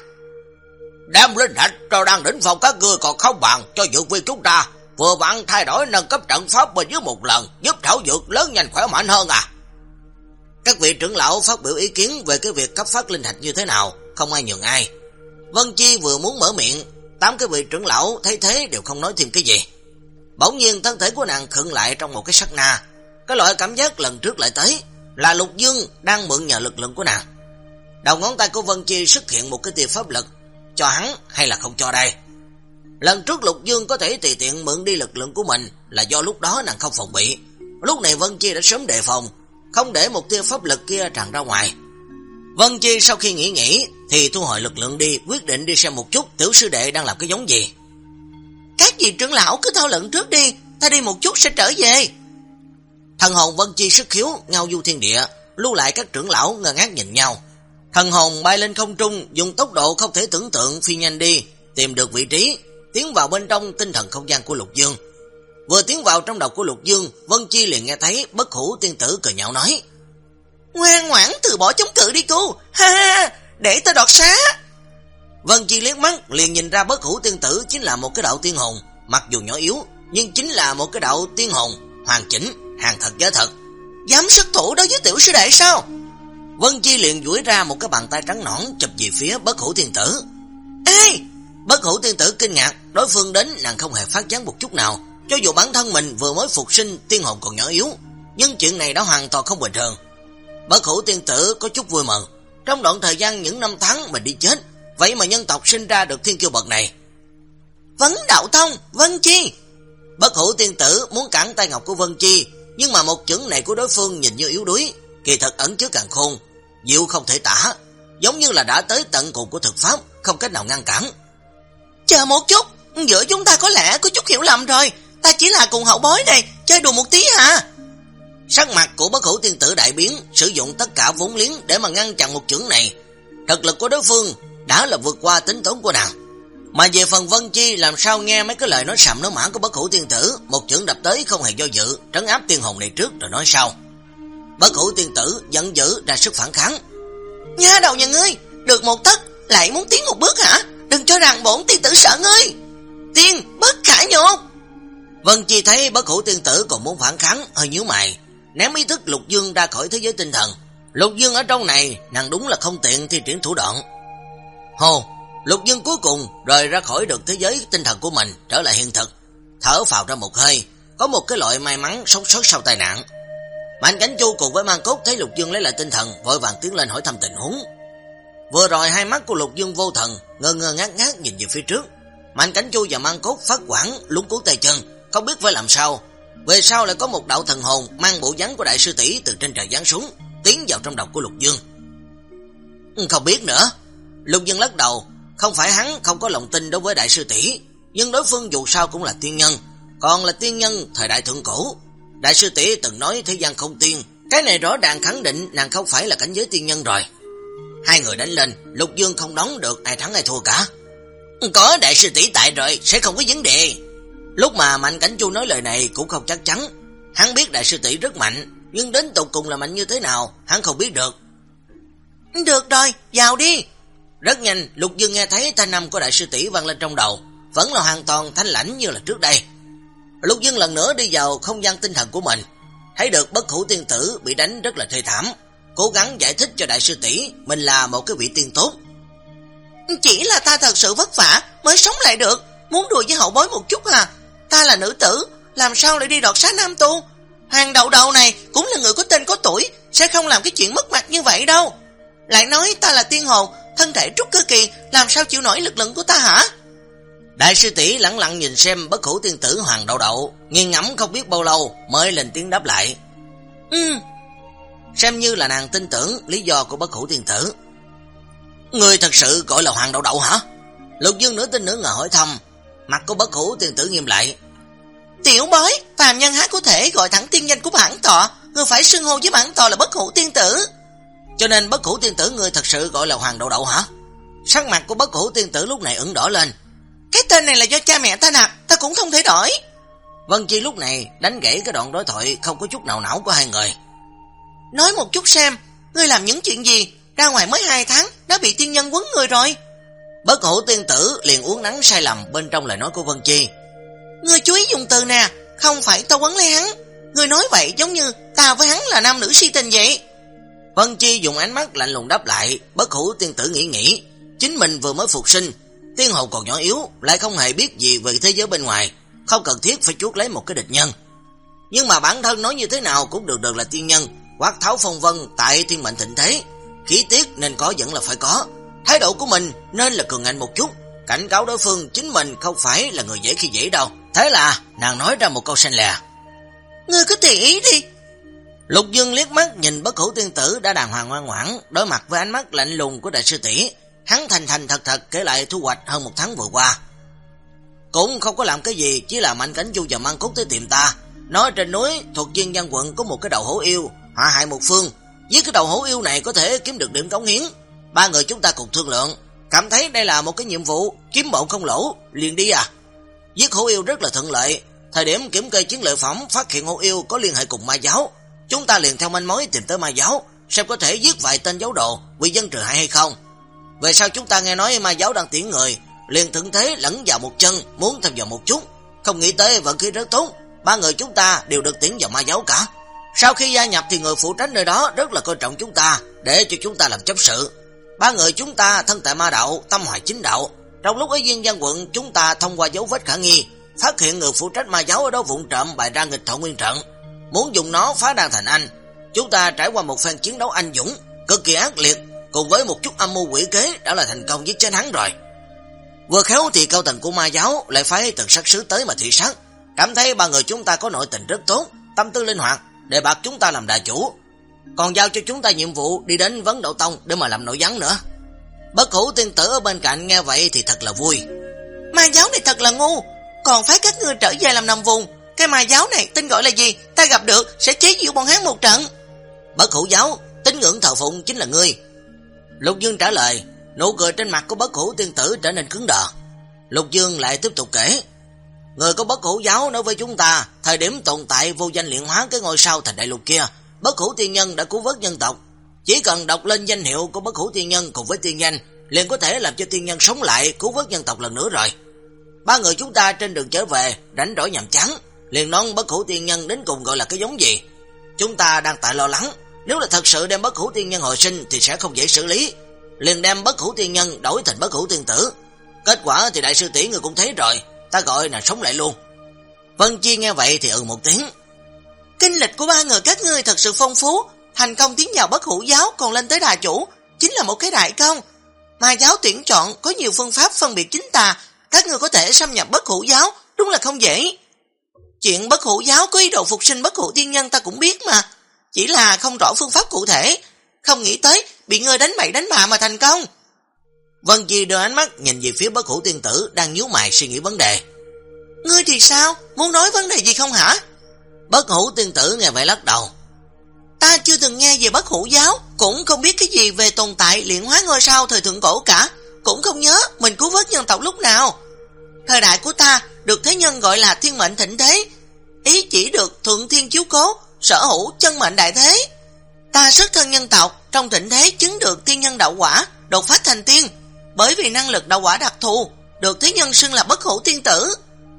Đem linh thạch cho Đan Đỉnh Phong các ngươi còn không bằng cho dược viên chúng ta. Vừa vặn thay đổi nâng cấp trận pháp bên dưới một lần, giúp thảo dược lớn nhanh khỏe mạnh hơn à. Các vị trưởng lão phát biểu ý kiến về cái việc cấp phát linh thạch như thế nào, không ai nhường ai. Vân Chi vừa muốn mở miệng, tám cái vị trưởng lão thấy thế đều không nói thêm cái gì. Bỗng nhiên thân thể của nàng khựng lại trong một cái sát na. Cái loại cảm giác lần trước lại tới, là Lục Dương đang mượn nhờ lực lượng của nàng. Đầu ngón tay của Vân Chi xuất hiện một cái tia pháp lực, cho hắn hay là không cho đây. Lần trước Lục Dương có thể tùy tiện mượn đi lực lượng của mình là do lúc đó nàng không phòng bị. Lúc này Vân Chi đã sớm đề phòng, không để một tia pháp lực kia tràn ra ngoài. Vân Chi sau khi nghĩ nghĩ thì thu hồi lực lượng đi, quyết định đi xem một chút tiểu sư đệ đang làm cái giống gì. Các vị trưởng lão cứ thảo luận trước đi, ta đi một chút sẽ trở về. Thần hồn Vân Chi xuất khiếu ngao du thiên địa, lưu lại các trưởng lão ngơ ngác nhìn nhau. Thần hồn bay lên không trung, dùng tốc độ không thể tưởng tượng phi nhanh đi, tìm được vị trí, tiến vào bên trong tinh thần không gian của Lục Dương. Vừa tiến vào trong đầu của Lục Dương, Vân Chi liền nghe thấy Bất Hủ Tiên Tử cười nhạo nói: Ngoan ngoãn từ bỏ chống cự đi cô, ha ha, để ta đọt xá. Vân Chi liếc mắt liền nhìn ra Bất Hủ Tiên Tử chính là một cái đạo tiên hồn, mặc dù nhỏ yếu nhưng chính là một cái đạo tiên hồn hoàn chỉnh, hàng thật giá thật. Dám xuất thủ đối với tiểu sư đệ sao? Vân Chi liền duỗi ra một cái bàn tay trắng nõn chụp về phía Bất Hủ Tiên Tử. Ê! Bất Hủ Tiên Tử kinh ngạc, đối phương đến nàng không hề phát giác một chút nào. Cho dù bản thân mình vừa mới phục sinh, tiên hồn còn nhỏ yếu, nhưng chuyện này đã hoàn toàn không bình thường. Bất Hủ Tiên Tử có chút vui mừng, trong đoạn thời gian những năm tháng mình đi chết, vậy mà nhân tộc sinh ra được thiên kiêu bậc này. Vấn Đạo Tông, Vân Chi. Bất Hủ Tiên Tử muốn cản tay ngọc của Vân Chi, nhưng mà một chưởng này của đối phương nhìn như yếu đuối, kỳ thật ẩn chứa càn khôn, diệu không thể tả, giống như là đã tới tận cùng của thực pháp, không cách nào ngăn cản. Chờ một chút, giữa chúng ta có lẽ có chút hiểu lầm rồi, ta chỉ là cùng hậu bối này, chơi đùa một tí hả? Sắc mặt của Bất Hủ Tiên Tử đại biến, sử dụng tất cả vốn liếng để mà ngăn chặn một chưởng này. Thực lực của đối phương đã là vượt qua tính toán của nàng. Mà về phần Vân Chi làm sao nghe mấy cái lời nói sàm nói mã của Bất Hủ Tiên Tử, một chưởng đập tới không hề do dự, trấn áp tiên hồn này trước rồi nói sau. Bất Hủ Tiên Tử giận dữ ra sức phản kháng. Nha đầu nhà ngươi, được một tấc lại muốn tiến một bước hả? Đừng cho rằng bổn tiên tử sợ ngươi. Tiên bất khả nhục. Vân Chi thấy Bất Hủ Tiên Tử còn muốn phản kháng, hơi nhíu mày, ném ý thức Lục Dương ra khỏi thế giới tinh thần. Lục Dương ở trong này, nàng đúng là không tiện thi triển thủ đoạn. Hồ, Lục Dương cuối cùng rời ra khỏi được thế giới tinh thần của mình, trở lại hiện thực, thở phào ra một hơi, có một cái loại may mắn sống sót sau tai nạn. Mạnh Cảnh Chu cùng với Mang Cốt thấy Lục Dương lấy lại tinh thần, vội vàng tiến lên hỏi thăm tình huống. Vừa rồi hai mắt của Lục Dương vô thần, ngơ ngơ ngác ngác nhìn về phía trước. Mạnh Cảnh Chu và Mang Cốt phát quản, luống cuống tay chân, không biết phải làm sao. Về sau lại có một đạo thần hồn mang bộ dáng của đại sư tỷ từ trên trời giáng xuống, tiến vào trong đầu của Lục Dương. Không biết nữa. Lục Dương lắc đầu, không phải hắn không có lòng tin đối với đại sư tỷ, nhưng đối phương dù sao cũng là tiên nhân, còn là tiên nhân thời đại thượng cổ. Đại sư tỷ từng nói thế gian không tiên, cái này rõ ràng khẳng định nàng không phải là cảnh giới tiên nhân rồi. Hai người đánh lên, Lục Dương không đoán được ai thắng ai thua cả. Có đại sư tỷ tại rồi, sẽ không có vấn đề. Lúc mà Mạnh Cảnh Chu nói lời này cũng không chắc chắn. Hắn biết đại sư tỷ rất mạnh, nhưng đến tột cùng là mạnh như thế nào, hắn không biết được. Được rồi, vào đi. Rất nhanh, Lục Dương nghe thấy thanh âm của đại sư tỷ vang lên trong đầu, vẫn là hoàn toàn thanh lãnh như là trước đây. Lục Dương lần nữa đi vào không gian tinh thần của mình, thấy được Bất Hủ tiên tử bị đánh rất là thê thảm, cố gắng giải thích cho đại sư tỷ mình là một cái vị tiên tốt. Chỉ là ta thật sự vất vả mới sống lại được, muốn đùa với hậu bối một chút à. Ta là nữ tử, làm sao lại đi đoạt xá nam tu? Hoàng đầu đầu này cũng là người có tên có tuổi, sẽ không làm cái chuyện mất mặt như vậy đâu. Lại nói ta là tiên hồn, thân thể trúc cơ kỳ, làm sao chịu nổi lực lượng của ta hả? Đại sư tỷ lẳng lặng nhìn xem Bất Hủ tiên tử Hoàng đậu đậu, nghiêng ngẫm không biết bao lâu mới lên tiếng đáp lại. Ừ. Xem như là nàng tin tưởng lý do của Bất Hủ tiên tử. Người thật sự gọi là Hoàng đậu đậu hả? Lục Dương nửa tin nửa ngờ hỏi thăm. Mặt của Bất Hủ tiên tử nghiêm lại. Tiểu bối, phàm nhân há có thể gọi thẳng tiên danh của bản tọa, người phải xưng hô với bản tọa là Bất Hủ tiên tử. Cho nên Bất Hủ tiên tử người thật sự gọi là Hoàng đậu đậu hả? Sắc mặt của Bất Hủ tiên tử lúc này ửng đỏ lên. Cái tên này là do cha mẹ ta nạp, ta cũng không thể đổi. Vân Chi lúc này đánh gãy cái đoạn đối thoại không có chút nào não của hai người. Nói một chút xem, ngươi làm những chuyện gì, ra ngoài mới hai tháng đã bị tiên nhân quấn người rồi. Bất Hủ tiên tử liền uốn nắn sai lầm bên trong lời nói của Vân Chi. Ngươi chú ý dùng từ nè, không phải tao quấn lấy hắn. Ngươi nói vậy giống như ta với hắn là nam nữ si tình vậy. Vân Chi dùng ánh mắt lạnh lùng đáp lại. Bất Hủ tiên tử nghĩ nghĩ, chính mình vừa mới phục sinh, tiên hồn còn nhỏ yếu, lại không hề biết gì về thế giới bên ngoài, không cần thiết phải chuốc lấy một cái địch nhân. Nhưng mà bản thân nói như thế nào cũng được được là tiên nhân, quát tháo phong vân tại thiên mệnh thịnh thế, khí tiết nên có vẫn là phải có. Thái độ của mình nên là cường ngạnh một chút, cảnh cáo đối phương chính mình không phải là người dễ khi dễ đâu. Thế là nàng nói ra một câu xanh lè. Ngươi cứ tùy ý đi. Lục Dương liếc mắt nhìn Bất Hủ tiên tử đã đàng hoàng ngoan ngoãn, đối mặt với ánh mắt lạnh lùng của đại sư tỷ, hắn thành thành thật thật kể lại thu hoạch hơn một tháng vừa qua. Cũng không có làm cái gì, chỉ là Mạnh Cảnh Chu và Mang Cốt tới tìm ta, nói trên núi thuộc Diên Văn quận có một cái đầu hổ yêu họa hại một phương, với cái đầu hổ yêu này có thể kiếm được điểm cống hiến. Ba người chúng ta cùng thương lượng, cảm thấy đây là một cái nhiệm vụ kiếm bộn không lỗ, liền đi à. Giết hổ yêu rất là thuận lợi, thời điểm kiểm kê chiến lợi phẩm phát hiện hổ yêu có liên hệ cùng ma giáo, chúng ta liền theo manh mối tìm tới ma giáo, xem có thể giết vài tên giáo đồ vì dân trừ hại hay không. Về sau chúng ta nghe nói ma giáo đang tuyển người, liền thuận thế lẫn vào một chân, muốn tham vào một chút, không nghĩ tới vận khí rất tốt, ba người chúng ta đều được tuyển vào ma giáo cả. Sau khi gia nhập thì người phụ trách nơi đó rất là coi trọng chúng ta, để cho chúng ta làm chấp sự. Ba người chúng ta thân tại ma đạo, tâm hoài chính đạo. Trong lúc ở Diên Văn quận, chúng ta thông qua dấu vết khả nghi, phát hiện người phụ trách ma giáo ở đó vụng trộm bày ra nghịch thọ nguyên trận, muốn dùng nó phá đan thành anh. Chúng ta trải qua một phen chiến đấu anh dũng, cực kỳ ác liệt, cùng với một chút âm mưu quỷ kế đã là thành công giết chết hắn rồi. Vừa khéo thì cao tầng của ma giáo lại phái từng sát sứ tới mà thị sát, cảm thấy ba người chúng ta có nội tình rất tốt, tâm tư linh hoạt, đề bạt chúng ta làm đại chủ, còn giao cho chúng ta nhiệm vụ đi đến Vấn Đạo Tông để mà làm nội gián nữa. Bất Hủ tiên tử ở bên cạnh nghe vậy thì thật là vui. Ma giáo này thật là ngu, còn phái các ngươi trở về làm nằm vùng. Cái ma giáo này tên gọi là gì, ta gặp được sẽ chế giễu bọn hắn một trận. Bất Hủ giáo, tín ngưỡng thờ phụng chính là ngươi. Lục Dương trả lời, nụ cười trên mặt của Bất Hủ tiên tử trở nên cứng đờ. Lục Dương lại tiếp tục kể, người của Bất Hủ giáo nói với chúng ta, thời điểm tồn tại vô danh luyện hóa cái ngôi sao thành đại lục kia, Bất Hủ tiên nhân đã cứu vớt nhân tộc. Chỉ cần đọc lên danh hiệu của Bất Hủ tiên nhân cùng với tiên danh, liền có thể làm cho tiên nhân sống lại, cứu vớt nhân tộc lần nữa rồi. Ba người chúng ta trên đường trở về, rảnh rỗi nhàm chán, liền nói Bất Hủ tiên nhân đến cùng gọi là cái giống gì. Chúng ta đang tại lo lắng, nếu là thật sự đem Bất Hủ tiên nhân hồi sinh thì sẽ không dễ xử lý, liền đem Bất Hủ tiên nhân đổi thành Bất Hủ tiên tử. Kết quả thì đại sư tỷ người cũng thấy rồi, ta gọi là sống lại luôn. Vân Chi nghe vậy thì ừ một tiếng. Kinh lịch của ba người các ngươi thật sự phong phú, thành công tiến vào Bất Hủ giáo còn lên tới đà chủ, chính là một cái đại công. Ma giáo tuyển chọn có nhiều phương pháp phân biệt chính tà, các ngươi có thể xâm nhập Bất Hủ giáo, đúng là không dễ. Chuyện Bất Hủ giáo có ý đồ phục sinh Bất Hủ tiên nhân ta cũng biết mà, chỉ là không rõ phương pháp cụ thể, không nghĩ tới bị ngươi đánh bậy đánh bạ mà thành công. Vân Chi đưa ánh mắt nhìn về phía Bất Hủ tiên tử đang nhíu mày suy nghĩ vấn đề. Ngươi thì sao, muốn nói vấn đề gì không hả? Bất Hủ tiên tử nghe vậy lắc đầu. Ta chưa từng nghe về Bất Hủ giáo, cũng không biết cái gì về tồn tại luyện hóa ngôi sao thời thượng cổ cả, cũng không nhớ mình cứu vớt nhân tộc lúc nào. Thời đại của ta được thế nhân gọi là thiên mệnh thịnh thế, ý chỉ được thượng thiên chiếu cố, sở hữu chân mệnh đại thế. Ta xuất thân nhân tộc, trong thịnh thế chứng được tiên nhân đạo quả, đột phát thành tiên, bởi vì năng lực đạo quả đặc thù, được thế nhân xưng là Bất Hủ tiên tử.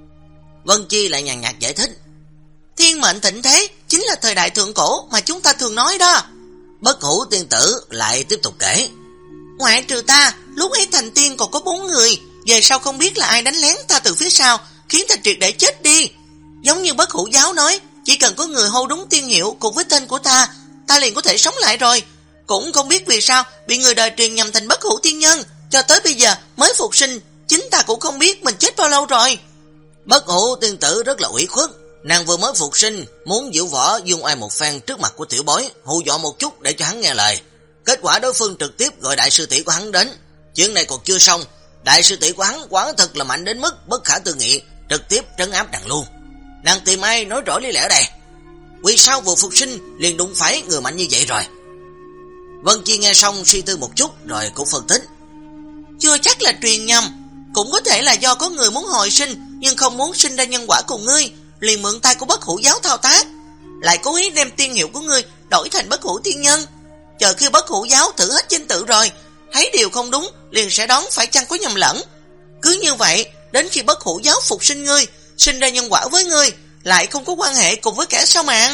Vân Chi lại nhàn nhạt giải thích. Thiên mệnh thịnh thế chính là thời đại thượng cổ mà chúng ta thường nói đó. Bất Hủ tiên tử lại tiếp tục kể. Ngoại trừ ta, lúc ấy thành tiên còn có bốn người, về sau không biết là ai đánh lén ta từ phía sau, khiến ta triệt để chết đi. Giống như Bất Hủ giáo nói, chỉ cần có người hô đúng tiên hiệu cùng với tên của ta, ta liền có thể sống lại rồi. Cũng không biết vì sao bị người đời truyền nhầm thành Bất Hủ tiên nhân, cho tới bây giờ mới phục sinh, chính ta cũng không biết mình chết bao lâu rồi. Bất Hủ tiên tử rất là ủy khuất, nàng vừa mới phục sinh, muốn diễu võ dương oai một phen trước mặt của tiểu bối, hù dọa một chút để cho hắn nghe lời. Kết quả đối phương trực tiếp gọi đại sư tỷ của hắn đến. Chuyện này còn chưa xong, đại sư tỷ của hắn quả thật là mạnh đến mức bất khả tư nghị, trực tiếp trấn áp nàng luôn. Nàng tìm ai nói rõ lý lẽ đây? Vì sao vừa phục sinh liền đụng phải người mạnh như vậy rồi? Vân Chi nghe xong suy tư một chút rồi cũng phân tích. Chưa chắc là truyền nhầm, cũng có thể là do có người muốn hồi sinh nhưng không muốn sinh ra nhân quả cùng ngươi, liền mượn tay của Bất Hủ giáo thao tác, lại cố ý đem tiên hiệu của ngươi đổi thành Bất Hủ tiên nhân. Chờ khi Bất Hủ giáo thử hết danh tự rồi, thấy điều không đúng liền sẽ đoán phải chăng có nhầm lẫn. Cứ như vậy, đến khi Bất Hủ giáo phục sinh ngươi, sinh ra nhân quả với ngươi, lại không có quan hệ cùng với kẻ sao mạng.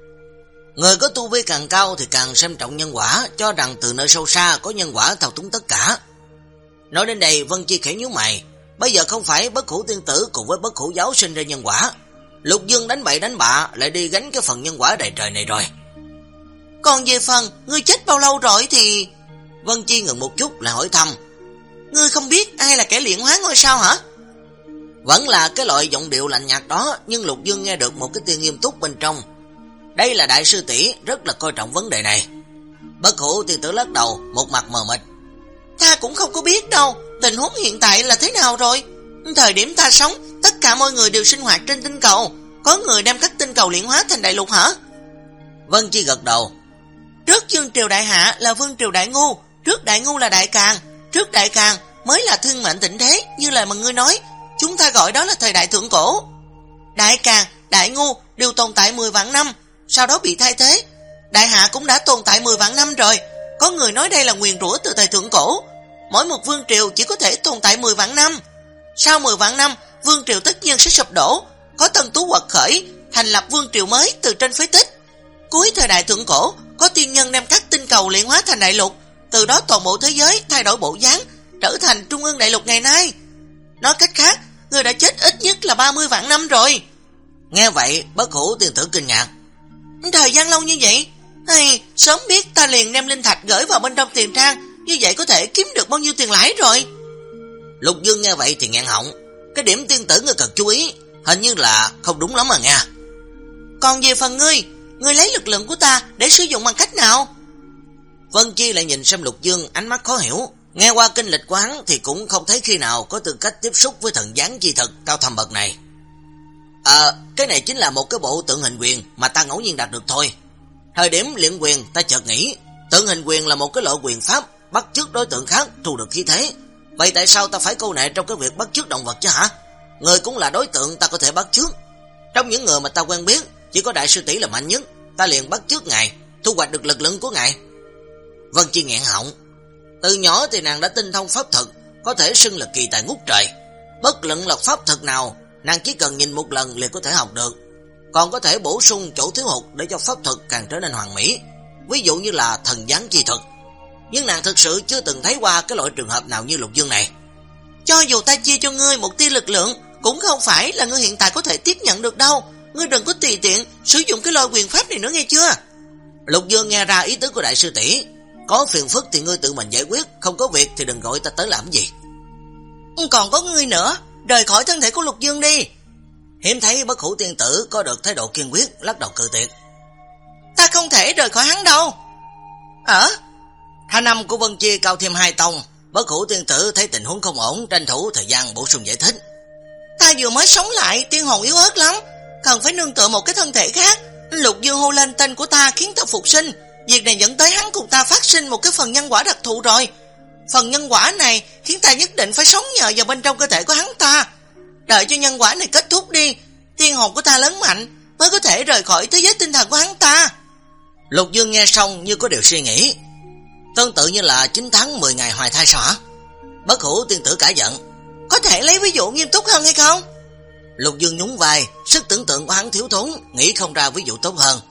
Người có tu vi càng cao thì càng xem trọng nhân quả, cho rằng từ nơi sâu xa có nhân quả thao túng tất cả. Nói đến đây, Vân Chi khẽ nhíu mày. Bây giờ không phải Bất Hủ tiên tử cùng với Bất Hủ giáo sinh ra nhân quả, Lục Dương đánh bậy đánh bạ lại đi gánh cái phần nhân quả đầy trời này rồi. Còn về phần ngươi chết bao lâu rồi thì... Vân Chi ngừng một chút là hỏi thăm. Ngươi không biết ai là kẻ luyện hóa ngôi sao hả? Vẫn là cái loại giọng điệu lạnh nhạt đó, nhưng Lục Dương nghe được một cái tia nghiêm túc bên trong. Đây là đại sư tỷ rất là coi trọng vấn đề này. Bất Hủ tiên tử lắc đầu, một mặt mờ mịt. Ta cũng không có biết đâu, tình huống hiện tại là thế nào rồi. Thời điểm ta sống, tất cả mọi người đều sinh hoạt trên tinh cầu. Có người đem các tinh cầu luyện hóa thành đại lục hả? Vân Chi gật đầu. Trước Vương triều đại hạ là Vương triều đại ngu, trước đại ngu là đại càn, trước đại càn mới là thiên mệnh thịnh thế, như lời mà ngươi nói. Chúng ta gọi đó là thời đại thượng cổ. Đại càn, đại ngu đều tồn tại mười vạn năm, sau đó bị thay thế. Đại hạ cũng đã tồn tại mười vạn năm rồi. Có người nói đây là nguyền rủa từ thời thượng cổ. Mỗi một vương triều chỉ có thể tồn tại mười vạn năm. Sau mười vạn năm, vương triều tất nhiên sẽ sụp đổ, có tân tú quật khởi, thành lập vương triều mới từ trên phế tích. Cuối thời đại thượng cổ, có tiên nhân đem các tinh cầu luyện hóa thành đại lục, từ đó toàn bộ thế giới thay đổi bộ dáng, trở thành trung ương đại lục ngày nay. Nói cách khác, người đã chết ít nhất là ba mươi vạn năm rồi. Nghe vậy, Bất Hủ tiên tử kinh ngạc. Thời gian lâu như vậy, hay sớm biết ta liền đem linh thạch gửi vào bên trong tiền trang, như vậy có thể kiếm được bao nhiêu tiền lãi rồi. Lục Dương nghe vậy thì nghẹn họng. Cái điểm tiên tử người cần chú ý, hình như là không đúng lắm mà nghe. Còn về phần ngươi, ngươi lấy lực lượng của ta để sử dụng bằng cách nào? Vân Chi lại nhìn xem Lục Dương, ánh mắt khó hiểu. Nghe qua kinh lịch của hắn thì cũng không thấy khi nào có tư cách tiếp xúc với thần gián chi thực cao thâm bậc này. À, cái này chính là một cái bộ tượng hình quyền mà ta ngẫu nhiên đạt được thôi. Thời điểm luyện quyền ta chợt nghĩ, tượng hình quyền là một cái loại quyền pháp bắt chước đối tượng khác thu được khí thế. Vậy tại sao ta phải câu nệ trong cái việc bắt chước động vật chứ hả? Người cũng là đối tượng ta có thể bắt chước. Trong những người mà ta quen biết, chỉ có đại sư tỷ là mạnh nhất, ta liền bắt chước ngài, thu hoạch được lực lượng của ngài. Vân Chi nghẹn họng. Từ nhỏ thì nàng đã tinh thông pháp thuật, có thể xưng là kỳ tài ngút trời. Bất luận là pháp thuật nào, nàng chỉ cần nhìn một lần liền có thể học được, còn có thể bổ sung chỗ thiếu hụt để cho pháp thuật càng trở nên hoàn mỹ, ví dụ như là thần gián chi thuật. Nhưng nàng thực sự chưa từng thấy qua cái loại trường hợp nào như Lục Dương này. Cho dù ta chia cho ngươi một tia lực lượng, cũng không phải là ngươi hiện tại có thể tiếp nhận được đâu. Ngươi đừng có tùy tiện sử dụng cái loại quyền pháp này nữa nghe chưa? Lục Dương nghe ra ý tứ của đại sư tỷ. Có phiền phức thì ngươi tự mình giải quyết, không có việc thì đừng gọi ta tới làm gì. Còn có ngươi nữa, rời khỏi thân thể của Lục Dương đi. Hiếm thấy Bất Hủ tiên tử có được thái độ kiên quyết, lắc đầu cự tuyệt. Ta không thể rời khỏi hắn đâu. Ở thanh âm của Vân Chi cao thêm hai tông. Bất Hủ tiên tử thấy tình huống không ổn, tranh thủ thời gian bổ sung giải thích. Ta vừa mới sống lại, tiên hồn yếu ớt lắm, cần phải nương tựa một cái thân thể khác. Lục Dương hô lên tên của ta khiến ta phục sinh. Việc này dẫn tới hắn cùng ta phát sinh một cái phần nhân quả đặc thù rồi. Phần nhân quả này khiến ta nhất định phải sống nhờ vào bên trong cơ thể của hắn ta. Đợi cho nhân quả này kết thúc đi, tiên hồn của ta lớn mạnh mới có thể rời khỏi thế giới tinh thần của hắn ta. Lục Dương nghe xong như có điều suy nghĩ. Tương tự như là chín tháng mười ngày hoài thai sao hả? Bất Hủ tiên tử cả giận. Có thể lấy ví dụ nghiêm túc hơn hay không? Lục Dương nhún vai, sức tưởng tượng của hắn thiếu thốn, nghĩ không ra ví dụ tốt hơn.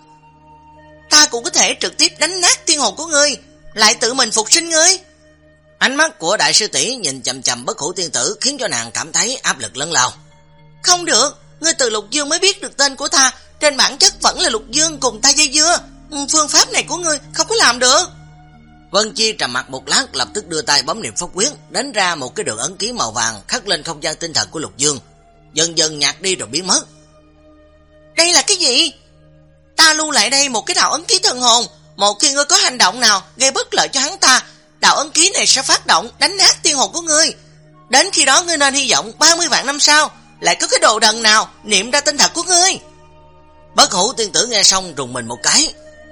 Ta cũng có thể trực tiếp đánh nát tiên hồn của ngươi, lại tự mình phục sinh ngươi. Ánh mắt của đại sư tỷ nhìn chằm chằm Bất Hủ tiên tử khiến cho nàng cảm thấy áp lực lớn lao. Không được, ngươi từ Lục Dương mới biết được tên của ta, trên bản chất vẫn là Lục Dương cùng ta dây dưa. Phương pháp này của ngươi không có làm được. Vân Chi trầm mặt một lát, lập tức đưa tay bấm niệm pháp quyết, đánh ra một cái đường ấn ký màu vàng khắc lên không gian tinh thần của Lục Dương, dần dần nhạt đi rồi biến mất. Đây là cái gì? Ta lưu lại đây một cái đạo ấn ký thần hồn, một khi ngươi có hành động nào gây bất lợi cho hắn ta, đạo ấn ký này sẽ phát động đánh nát tiên hồn của ngươi. Đến khi đó ngươi nên hy vọng ba mươi vạn năm sau lại có cái đồ đần nào niệm ra tên thật của ngươi. Bất Hủ tiên tử nghe xong rùng mình một cái.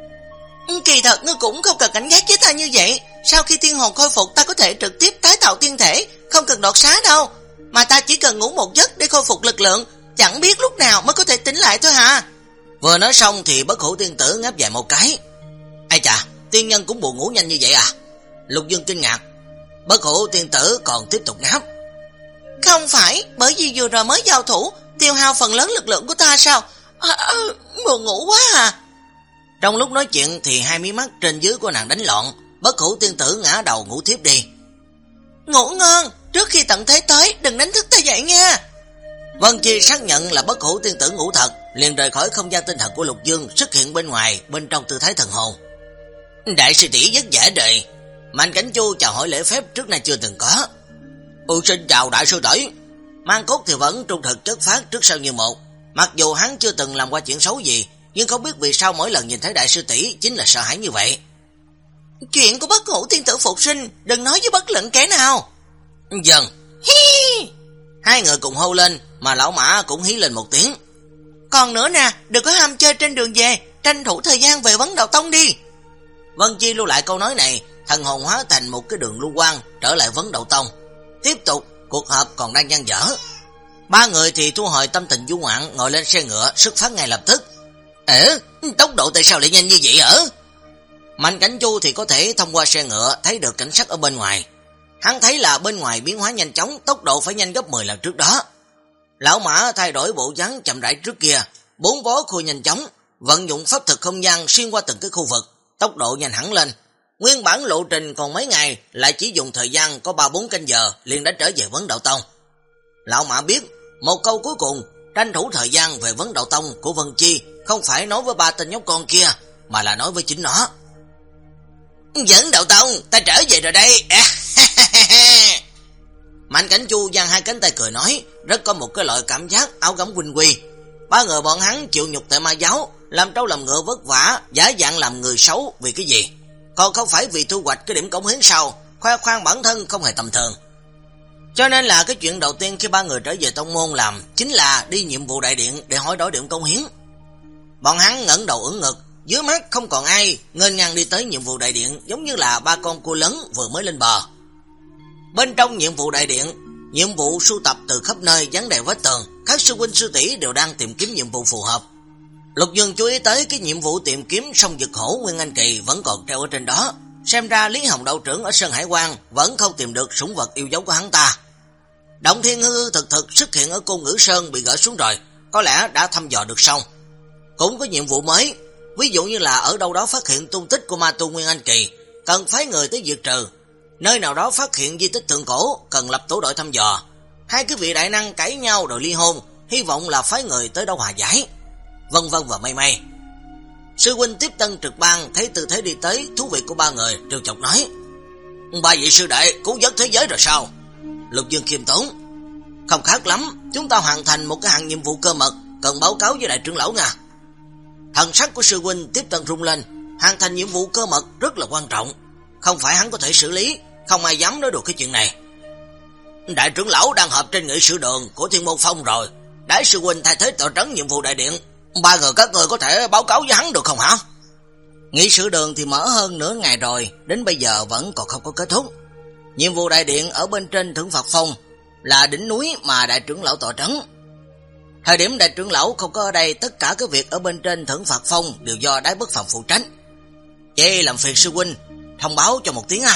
Kỳ thật ngươi cũng không cần cảnh giác với ta như vậy. Sau khi tiên hồn khôi phục, ta có thể trực tiếp tái tạo tiên thể, không cần đột xá đâu. Mà ta chỉ cần ngủ một giấc để khôi phục lực lượng, chẳng biết lúc nào mới có thể tỉnh lại thôi hả? Vừa nói xong thì Bất Hủ tiên tử ngáp dài một cái. Ai chà, tiên nhân cũng buồn ngủ nhanh như vậy à? Lục Dương kinh ngạc. Bất Hủ tiên tử còn tiếp tục ngáp. Không phải bởi vì vừa rồi mới giao thủ tiêu hao phần lớn lực lượng của ta sao? À, à, buồn ngủ quá à. Trong lúc nói chuyện thì hai mí mắt trên dưới của nàng đánh loạn, Bất Hủ tiên tử ngã đầu ngủ thiếp đi. Ngủ ngon, trước khi tận thế tới đừng đánh thức ta dậy nha. Vân Chi xác nhận là Bất Hủ tiên tử ngủ thật, liền rời khỏi không gian tinh thần của Lục Dương, xuất hiện bên ngoài, bên trong tư thái thần hồn. Đại sư tỷ rất dễ đời. Mạnh Cảnh Chu chào hỏi lễ phép trước nay chưa từng có. Ừ, xin chào đại sư tỷ. Mang Cốt thì vẫn trung thực chất phát trước sau như một. Mặc dù hắn chưa từng làm qua chuyện xấu gì, nhưng không biết vì sao mỗi lần nhìn thấy đại sư tỷ chính là sợ hãi như vậy. Chuyện của Bất Hủ tiên tử phục sinh đừng nói với bất luận kẻ nào. Dần. Hi. Hai người cùng hô lên, mà lão Mã cũng hí lên một tiếng. Còn nữa nè, đừng có ham chơi trên đường về, tranh thủ thời gian về Vấn Đạo Tông đi. Vân Chi lưu lại câu nói này, thần hồn hóa thành một cái đường lưu quang trở lại Vấn Đạo Tông. Tiếp tục, cuộc họp còn đang dang dở. Ba người thì thu hồi tâm tình du ngoạn, ngồi lên xe ngựa xuất phát ngay lập tức. Ê, tốc độ tại sao lại nhanh như vậy ở? Mạnh Cảnh Chu thì có thể thông qua xe ngựa thấy được cảnh sát ở bên ngoài. Hắn thấy là bên ngoài biến hóa nhanh chóng, tốc độ phải nhanh gấp mười lần trước đó. Lão Mã thay đổi bộ dáng chậm rãi trước kia, bốn vó khui nhanh chóng, vận dụng pháp thực không gian xuyên qua từng cái khu vực, tốc độ nhanh hẳn lên. Nguyên bản lộ trình còn mấy ngày, lại chỉ dùng thời gian có ba bốn canh giờ liền đã trở về Vấn Đạo Tông. Lão Mã biết, một câu cuối cùng, tranh thủ thời gian về Vấn Đạo Tông của Vân Chi không phải nói với ba tên nhóc con kia, mà là nói với chính nó. Vấn Đạo Tông, ta trở về rồi đây. Mạnh Cảnh Chu giang hai cánh tay cười nói, rất có một cái loại cảm giác áo gấm huynh quy. Ba người bọn hắn chịu nhục tại ma giáo, làm trâu làm ngựa vất vả, giả dạng làm người xấu vì cái gì? Còn không phải vì thu hoạch cái điểm cống hiến sau, khoe khoang bản thân không hề tầm thường. Cho nên là cái chuyện đầu tiên khi ba người trở về tông môn làm chính là đi nhiệm vụ đại điện để hỏi đổi điểm cống hiến. Bọn hắn ngẩng đầu ưỡn ngực, dưới mắt không còn ai, nghênh ngang đi tới nhiệm vụ đại điện giống như là ba con cua lớn vừa mới lên bờ. Bên trong nhiệm vụ đại điện, nhiệm vụ sưu tập từ khắp nơi dán đèn vách tường, các sư huynh sư tỷ đều đang tìm kiếm nhiệm vụ phù hợp. Lục Dương chú ý tới cái nhiệm vụ tìm kiếm sông Dực Hổ Nguyên Anh Kỳ vẫn còn treo ở trên đó, xem ra Lý Hồng đạo trưởng ở Sơn Hải Quan vẫn không tìm được sủng vật yêu dấu của hắn ta. Động Thiên hư thực thực xuất hiện ở Côn Ngữ Sơn bị gỡ xuống rồi, có lẽ đã thăm dò được xong. Cũng có nhiệm vụ mới, ví dụ như là ở đâu đó phát hiện tung tích của ma tu Nguyên Anh Kỳ, cần phái người tới diệt trừ. Nơi nào đó phát hiện di tích thượng cổ, cần lập tổ đội thăm dò. Hai cái vị đại năng cãi nhau rồi ly hôn, hy vọng là phái người tới đâu hòa giải. Vân vân và mây mây. Sư huynh tiếp tân trực ban thấy tư thế đi tới thú vị của ba người, trêu chọc nói: ba vị sư đệ cứu vớt thế giới rồi sao? Lục Dương khiêm tốn: không khác lắm, chúng ta hoàn thành một cái hạng nhiệm vụ cơ mật, cần báo cáo với đại trưởng lão nha. Thần sắc của sư huynh tiếp tân rung lên, hoàn thành nhiệm vụ cơ mật rất là quan trọng, không phải hắn có thể xử lý, không ai dám nói được cái chuyện này. Đại trưởng lão đang họp trên nghị sự đường của Thiên Môn Phong rồi, Đại sư huynh thay thế tọa trấn nhiệm vụ đại điện, ba người các người có thể báo cáo với hắn được không hả? Nghị sự đường thì mở hơn nửa ngày rồi, đến bây giờ vẫn còn không có kết thúc. Nhiệm vụ đại điện ở bên trên Thượng Phật Phong là đỉnh núi mà đại trưởng lão tọa trấn. Thời điểm đại trưởng lão không có ở đây, tất cả các việc ở bên trên Thượng Phật Phong đều do Đái Bất Phàm phụ trách. Vậy làm phiền sư huynh thông báo cho một tiếng à.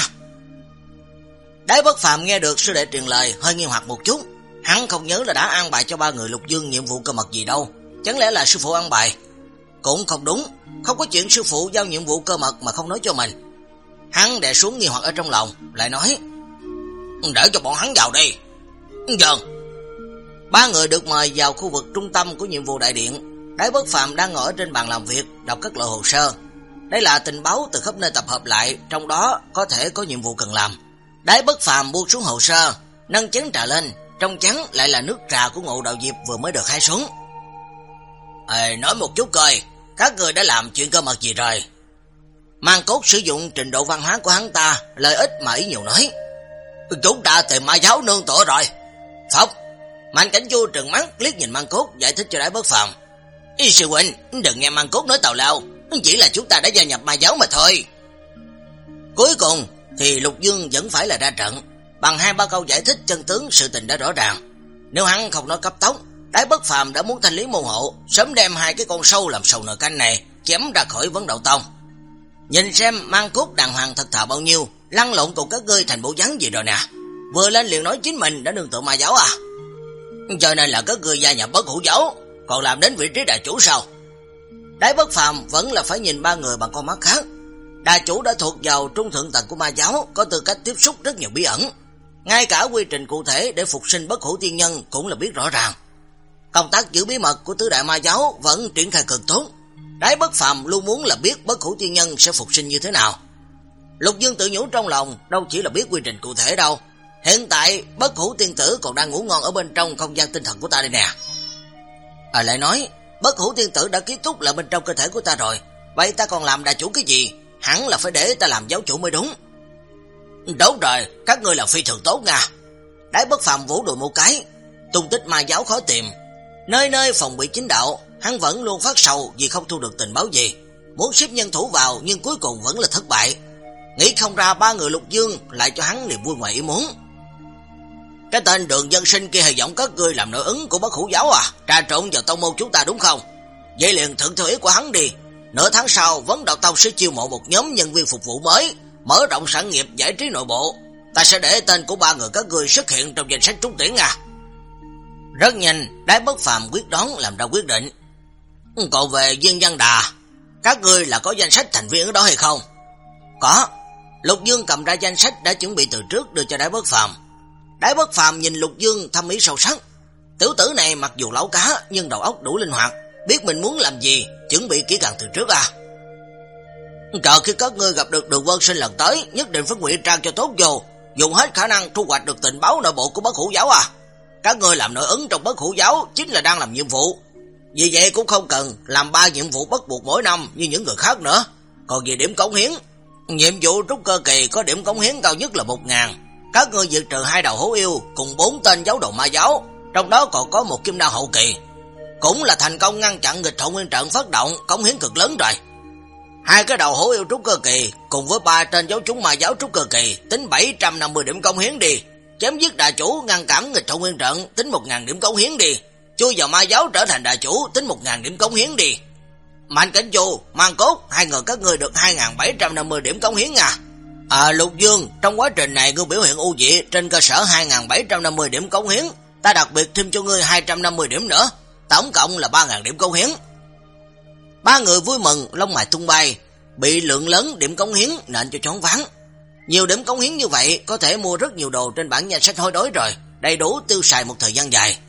Đái Bất Phàm nghe được sư đệ truyền lời hơi nghi hoặc một chút. Hắn không nhớ là đã an bài cho ba người Lục Dương nhiệm vụ cơ mật gì đâu. Chẳng lẽ là sư phụ an bài? Cũng không đúng, không có chuyện sư phụ giao nhiệm vụ cơ mật mà không nói cho mình. Hắn đè xuống nghi hoặc ở trong lòng, lại nói: để cho bọn hắn vào đi. Vâng. Ba người được mời vào khu vực trung tâm của nhiệm vụ đại điện. Đái Bất Phàm đang ngồi trên bàn làm việc, đọc các loại hồ sơ. Đây là tình báo từ khắp nơi tập hợp lại, trong đó có thể có nhiệm vụ cần làm. Đái Bất Phàm buông xuống hồ sơ, nâng chén trà lên, trong chén lại là nước trà của Ngộ Đạo Diệp vừa mới được hai xuống. Ê, nói một chút coi, các người đã làm chuyện cơ mật gì rồi? Mang Cốt sử dụng trình độ văn hóa của hắn ta, lợi ích mà ý nhiều nói. Chúng ta tìm ma giáo nương tựa rồi. Phốc. Mạnh Cảnh Chu trừng mắt liếc nhìn Mang Cốt, giải thích cho Đái Bất Phàm. Y sư huynh, đừng nghe Mang Cốt nói tào lao, chỉ là chúng ta đã gia nhập ma giáo mà thôi. Cuối cùng thì Lục Dương vẫn phải là ra trận, bằng hai ba câu giải thích chân tướng sự tình đã rõ ràng. Nếu hắn không nói cấp tốc, Đái Bất Phàm đã muốn thanh lý môn hộ, sớm đem hai cái con sâu làm sầu nồi canh này chém ra khỏi Vấn Đạo Tông. Nhìn xem Mang Cốt đàng hoàng thật thà bao nhiêu, lăn lộn cùng các ngươi thành bộ dáng gì rồi nè. Vừa lên liền nói chính mình đã nương tựa ma giáo à? Cho nên là các ngươi gia nhập Bất Hủ giáo, còn làm đến vị trí đại chủ sao? Đái Bất Phàm vẫn là phải nhìn ba người bằng con mắt khác. Đại chủ đã thuộc vào trung thượng tầng của ma giáo, có tư cách tiếp xúc rất nhiều bí ẩn. Ngay cả quy trình cụ thể để phục sinh Bất Hủ tiên nhân cũng là biết rõ ràng. Công tác giữ bí mật của tứ đại ma giáo vẫn triển khai cực tốt. Đái Bất Phàm luôn muốn là biết Bất Hủ tiên nhân sẽ phục sinh như thế nào. Lục Dương tự nhủ trong lòng, đâu chỉ là biết quy trình cụ thể đâu. Hiện tại Bất Hủ tiên tử còn đang ngủ ngon ở bên trong không gian tinh thần của ta đây nè. À lại nói, Bất Hủ tiên tử đã ký túc lại bên trong cơ thể của ta rồi, vậy ta còn làm đại chủ cái gì? Hẳn là phải để ta làm giáo chủ mới đúng. Đúng rồi, các ngươi là phi thường tốt nha. Đái Bất Phàm vỗ đùi một cái. Tung tích ma giáo khó tìm, nơi nơi phòng bị chính đạo, hắn vẫn luôn phát sầu vì không thu được tình báo gì. Muốn xếp nhân thủ vào nhưng cuối cùng vẫn là thất bại. Nghĩ không ra ba người Lục Dương lại cho hắn niềm vui ngoài ý muốn. Cái tên Đường Dân Sinh kia hy vọng các ngươi làm nội ứng của Bất Hủ giáo à? Trà trộn vào tông môn chúng ta đúng không? Vậy liền thuận theo ý của hắn đi. Nửa tháng sau Vấn Đạo Tông sẽ chiêu mộ một nhóm nhân viên phục vụ mới, mở rộng sản nghiệp giải trí nội bộ. Ta sẽ để tên của ba người các ngươi xuất hiện trong danh sách trúng tuyển à? Rất nhanh, Đái Bất Phàm quyết đoán làm ra quyết định. Còn về Viên Văn Đà, các ngươi là có danh sách thành viên ở đó hay không? Có. Lục Dương cầm ra danh sách đã chuẩn bị từ trước đưa cho Đái Bất Phàm. Đái Bất Phàm nhìn Lục Dương thâm ý sâu sắc. Tiểu tử này mặc dù lão cá nhưng đầu óc đủ linh hoạt, biết mình muốn làm gì, chuẩn bị kỹ càng từ trước à. Chờ khi các ngươi gặp được Đường Vân Sinh lần tới, nhất định phải ngụy trang cho tốt vô, dùng hết khả năng thu hoạch được tình báo nội bộ của Bất Hủ giáo à. Các ngươi làm nội ứng trong Bất Hủ giáo chính là đang làm nhiệm vụ, vì vậy cũng không cần làm ba nhiệm vụ bắt buộc mỗi năm như những người khác nữa. Còn về điểm cống hiến, nhiệm vụ trúc cơ kỳ có điểm cống hiến cao nhất là một ngàn. Các ngươi diệt trừ hai đầu hố yêu cùng bốn tên giáo đồ ma giáo, trong đó còn có một kim đao hậu kỳ, cũng là thành công ngăn chặn nghịch Thọ Nguyên trận phát động, cống hiến cực lớn rồi. Hai cái đầu hổ yêu trúc cơ kỳ cùng với ba tên giáo chúng ma giáo trúc cơ kỳ tính bảy trăm năm mươi điểm cống hiến đi. Chém giết đà chủ ngăn cản nghịch Thọ Nguyên trận tính một ngàn điểm cống hiến đi. Chui vào ma giáo trở thành đà chủ tính một ngàn điểm cống hiến đi. Mạnh Cảnh Chu, Mang Cốt, hai người các ngươi được hai nghìn bảy trăm năm mươi điểm cống hiến à. À Lục Dương, trong quá trình này ngươi biểu hiện ưu dị, trên cơ sở hai nghìn bảy trăm năm mươi điểm cống hiến, ta đặc biệt thêm cho ngươi hai trăm năm mươi điểm nữa, tổng cộng là ba nghìn điểm cống hiến. Ba người vui mừng, lông mày tung bay, bị lượng lớn điểm cống hiến nện cho choáng váng. Nhiều điểm cống hiến như vậy có thể mua rất nhiều đồ trên bảng danh sách hối đối rồi, đầy đủ tiêu xài một thời gian dài.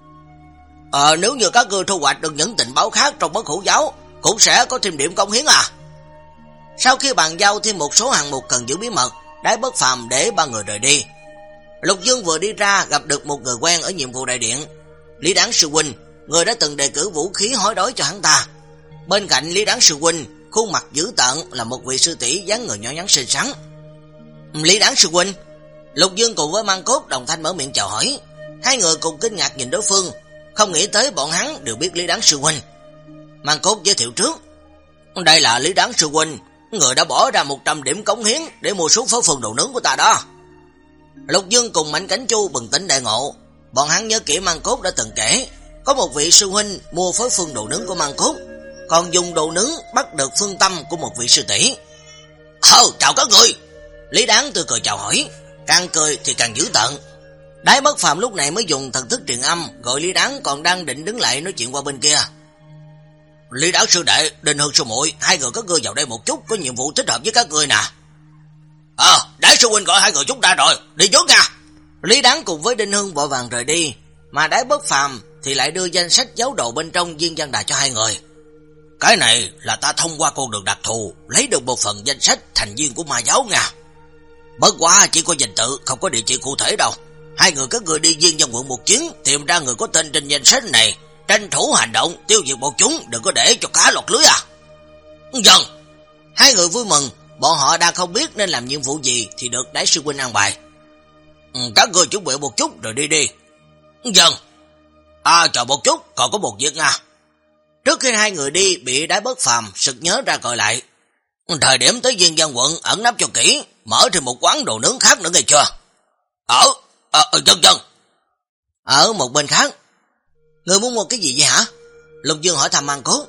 Ờ nếu như các ngươi thu hoạch được những tình báo khác trong Bất Hủ giáo, cũng sẽ có thêm điểm cống hiến à. Sau khi bàn giao thêm một số hạng mục cần giữ bí mật, Đái Bất Phàm để ba người rời đi. Lục Dương vừa đi ra gặp được một người quen ở nhiệm vụ đại điện, Lý Đáng Sư huynh, người đã từng đề cử vũ khí hối đối cho hắn ta. Bên cạnh Lý Đáng Sư huynh, khuôn mặt dữ tợn là một vị sư tỷ dáng người nhỏ nhắn xinh xắn. Lý Đáng Sư huynh. Lục Dương cùng với Mang Cốt đồng thanh mở miệng chào hỏi. Hai người cùng kinh ngạc nhìn đối phương, Không nghĩ tới bọn hắn đều biết Lý Đáng Sư huynh. Mang Cốt giới thiệu trước. Đây là Lý Đáng Sư huynh, người đã bỏ ra một trăm điểm cống hiến để mua số pháo phương đồ nướng của ta đó. Lục Dương cùng Mạnh Cảnh Chu bừng tỉnh đại ngộ. Bọn hắn nhớ kỹ Mang Cốt đã từng kể, có một vị sư huynh mua phối phương đồ nướng của Mang Cốt, còn dùng đồ nướng bắt được phương tâm của một vị sư tỷ. Ờ, chào các người. Lý Đáng tươi cười chào hỏi, càng cười thì càng dữ tợn. Đái Bất Phàm lúc này mới dùng thần thức truyền âm, gọi Lý Đáng còn đang định đứng lại nói chuyện qua bên kia. Lý Đáng sư đệ, Đinh Hương sư muội, hai người các ngươi vào đây một chút, có nhiệm vụ thích hợp với các ngươi nè. Ờ, à, Đái sư huynh gọi hai người chúng ta rồi, đi trước nha. Lý Đáng cùng với Đinh Hương vội vàng rời đi, mà Đái Bất Phàm thì lại đưa danh sách giáo đồ bên trong viên văn đà cho hai người. Cái này là ta thông qua con đường đặc thù lấy được một phần danh sách thành viên của ma giáo nha. Bất quá chỉ có danh tự, không có địa chỉ cụ thể đâu. Hai người các người đi viên văn quận một chuyến, tìm ra người có tên trên danh sách này, tranh thủ hành động tiêu diệt bọn chúng, đừng có để cho cá lọt lưới à. Vâng. Hai người vui mừng, bọn họ đang không biết nên làm nhiệm vụ gì thì được Đái sư huynh an bài. Ừ, các người chuẩn bị một chút rồi đi đi. Vâng. À, chờ một chút, còn có một việc nha. Trước khi hai người đi, bị Đái Bất Phàm sực nhớ ra gọi lại. Thời điểm tới viên văn quận ẩn nấp cho kỹ, mở thêm một quán đồ nướng khác nữa nghe chưa? Ở, ờ, ờ, chân chân. Ở một bên khác. Người muốn mua cái gì vậy hả? Lục Dương hỏi thăm Mang Cốt.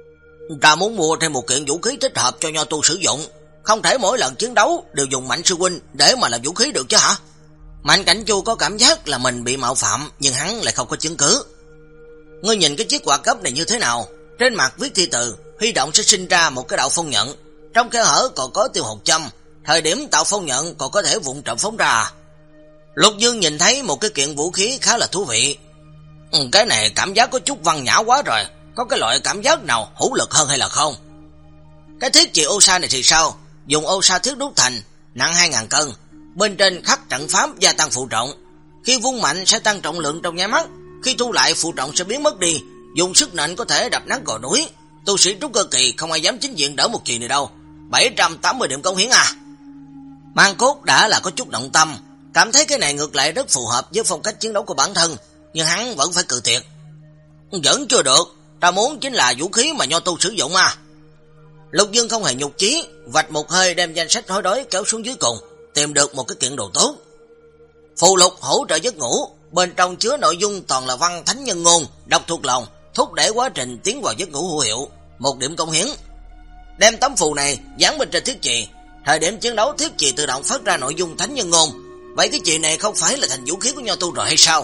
Ta muốn mua thêm một kiện vũ khí thích hợp cho nho tu sử dụng, không thể mỗi lần chiến đấu đều dùng Mạnh sư huynh để mà làm vũ khí được chứ hả? Mạnh Cảnh Chu có cảm giác là mình bị mạo phạm, nhưng hắn lại không có chứng cứ. Ngươi nhìn cái chiếc quạt cấp này như thế nào? Trên mặt viết thi từ, huy động sẽ sinh ra một cái đạo phong nhận, trong khe hở còn có tiêu hồn châm, thời điểm tạo phong nhận còn có thể vụng trộm phóng ra. Lục Dương nhìn thấy một cái kiện vũ khí khá là thú vị. Ừ, cái này cảm giác có chút văn nhã quá rồi, có cái loại cảm giác nào hữu lực hơn hay là không? Cái thiết trị ô sa này thì sao? Dùng ô sa thiết đúc thành, nặng hai nghìn cân, bên trên khắc trận pháp gia tăng phụ trọng. Khi vung mạnh sẽ tăng trọng lượng trong nháy mắt, khi thu lại phụ trọng sẽ biến mất đi, dùng sức nện có thể đập nát gò núi. Tu sĩ trúc cơ kỳ không ai dám chính diện đỡ một chuyện này đâu. bảy trăm tám mươi điểm cống hiến à. Mang Cốt đã là có chút động tâm, cảm thấy cái này ngược lại rất phù hợp với phong cách chiến đấu của bản thân, nhưng hắn vẫn phải cự tuyệt. Vẫn chưa được, ta muốn chính là vũ khí mà nho tu sử dụng à. Lục Dương không hề nhục chí, vạch một hơi đem danh sách hối đối kéo xuống dưới cùng, tìm được một cái kiện đồ tốt. Phù lục hỗ trợ giấc ngủ, bên trong chứa nội dung toàn là văn thánh nhân ngôn, đọc thuộc lòng, thúc đẩy quá trình tiến vào giấc ngủ hữu hiệu, một điểm công hiến. Đem tấm phù này dán bên trên thiết chì, thời điểm chiến đấu thiết chì tự động phát ra nội dung thánh nhân ngôn. Vậy cái chì này không phải là thành vũ khí của nho tu rồi hay sao?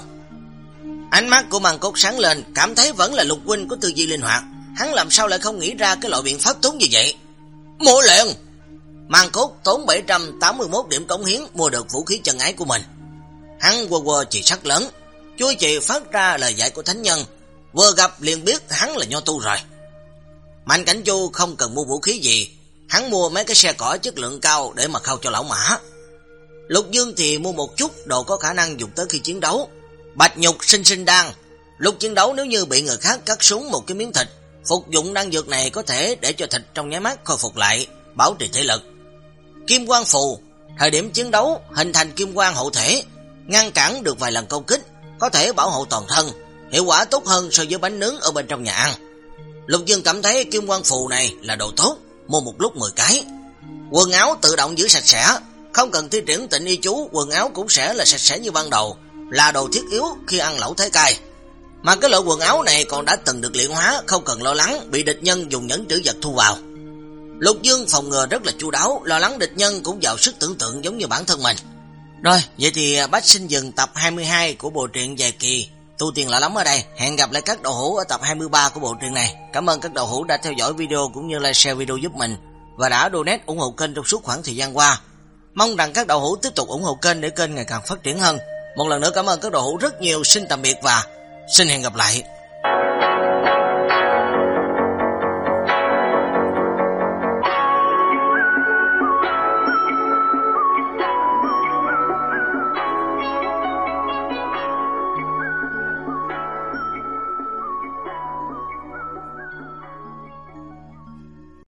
Ánh mắt của Mang Cốt sáng lên, cảm thấy vẫn là Lục huynh có tư duy linh hoạt, hắn làm sao lại không nghĩ ra cái loại biện pháp tốt như vậy. Mua liền. Mang Cốt tốn bảy trăm tám mươi mốt điểm cống hiến mua được vũ khí chân ái của mình. Hắn quơ quơ chì sắt lớn, chui chì phát ra lời dạy của thánh nhân, vừa gặp liền biết hắn là nho tu rồi. Mạnh Cảnh Chu không cần mua vũ khí gì, hắn mua mấy cái xe cỏ chất lượng cao để mà khâu cho lão mã. Lục Dương thì mua một chút đồ có khả năng dùng tới khi chiến đấu. Bạch nhục sinh sinh đan, lúc chiến đấu nếu như bị người khác cắt xuống một cái miếng thịt, phục dụng đan dược này có thể để cho thịt trong nháy mắt khôi phục lại, bảo trì thể lực. Kim quang phù, thời điểm chiến đấu hình thành kim quang hộ thể, ngăn cản được vài lần công kích, có thể bảo hộ toàn thân, hiệu quả tốt hơn so với bánh nướng ở bên trong nhà ăn. Lục Dương cảm thấy kim quang phù này là đồ tốt, mua một lúc mười cái. Quần áo tự động giữ sạch sẽ, không cần thi triển tịnh y chú, quần áo cũng sẽ là sạch sẽ như ban đầu, là đồ thiết yếu khi ăn lẩu thái cay. Mà cái loại quần áo này còn đã từng được luyện hóa, không cần lo lắng bị địch nhân dùng nhẫn trữ vật thu vào. Lục Dương phòng ngừa rất là chu đáo, lo lắng địch nhân cũng vào sức tưởng tượng giống như bản thân mình. Rồi, vậy thì bác xin dừng tập hai mươi hai của bộ truyện dài kỳ Tu Tiên Lạ Lắm ở đây. Hẹn gặp lại các đầu hữu ở tập hai mươi ba của bộ truyện này. Cảm ơn các đầu hữu đã theo dõi video cũng như like share video giúp mình và đã donate ủng hộ kênh trong suốt khoảng thời gian qua. Mong rằng các đầu hữu tiếp tục ủng hộ kênh để kênh ngày càng phát triển hơn. Một lần nữa cảm ơn các đầu hữu rất nhiều. Xin tạm biệt và xin hẹn gặp lại.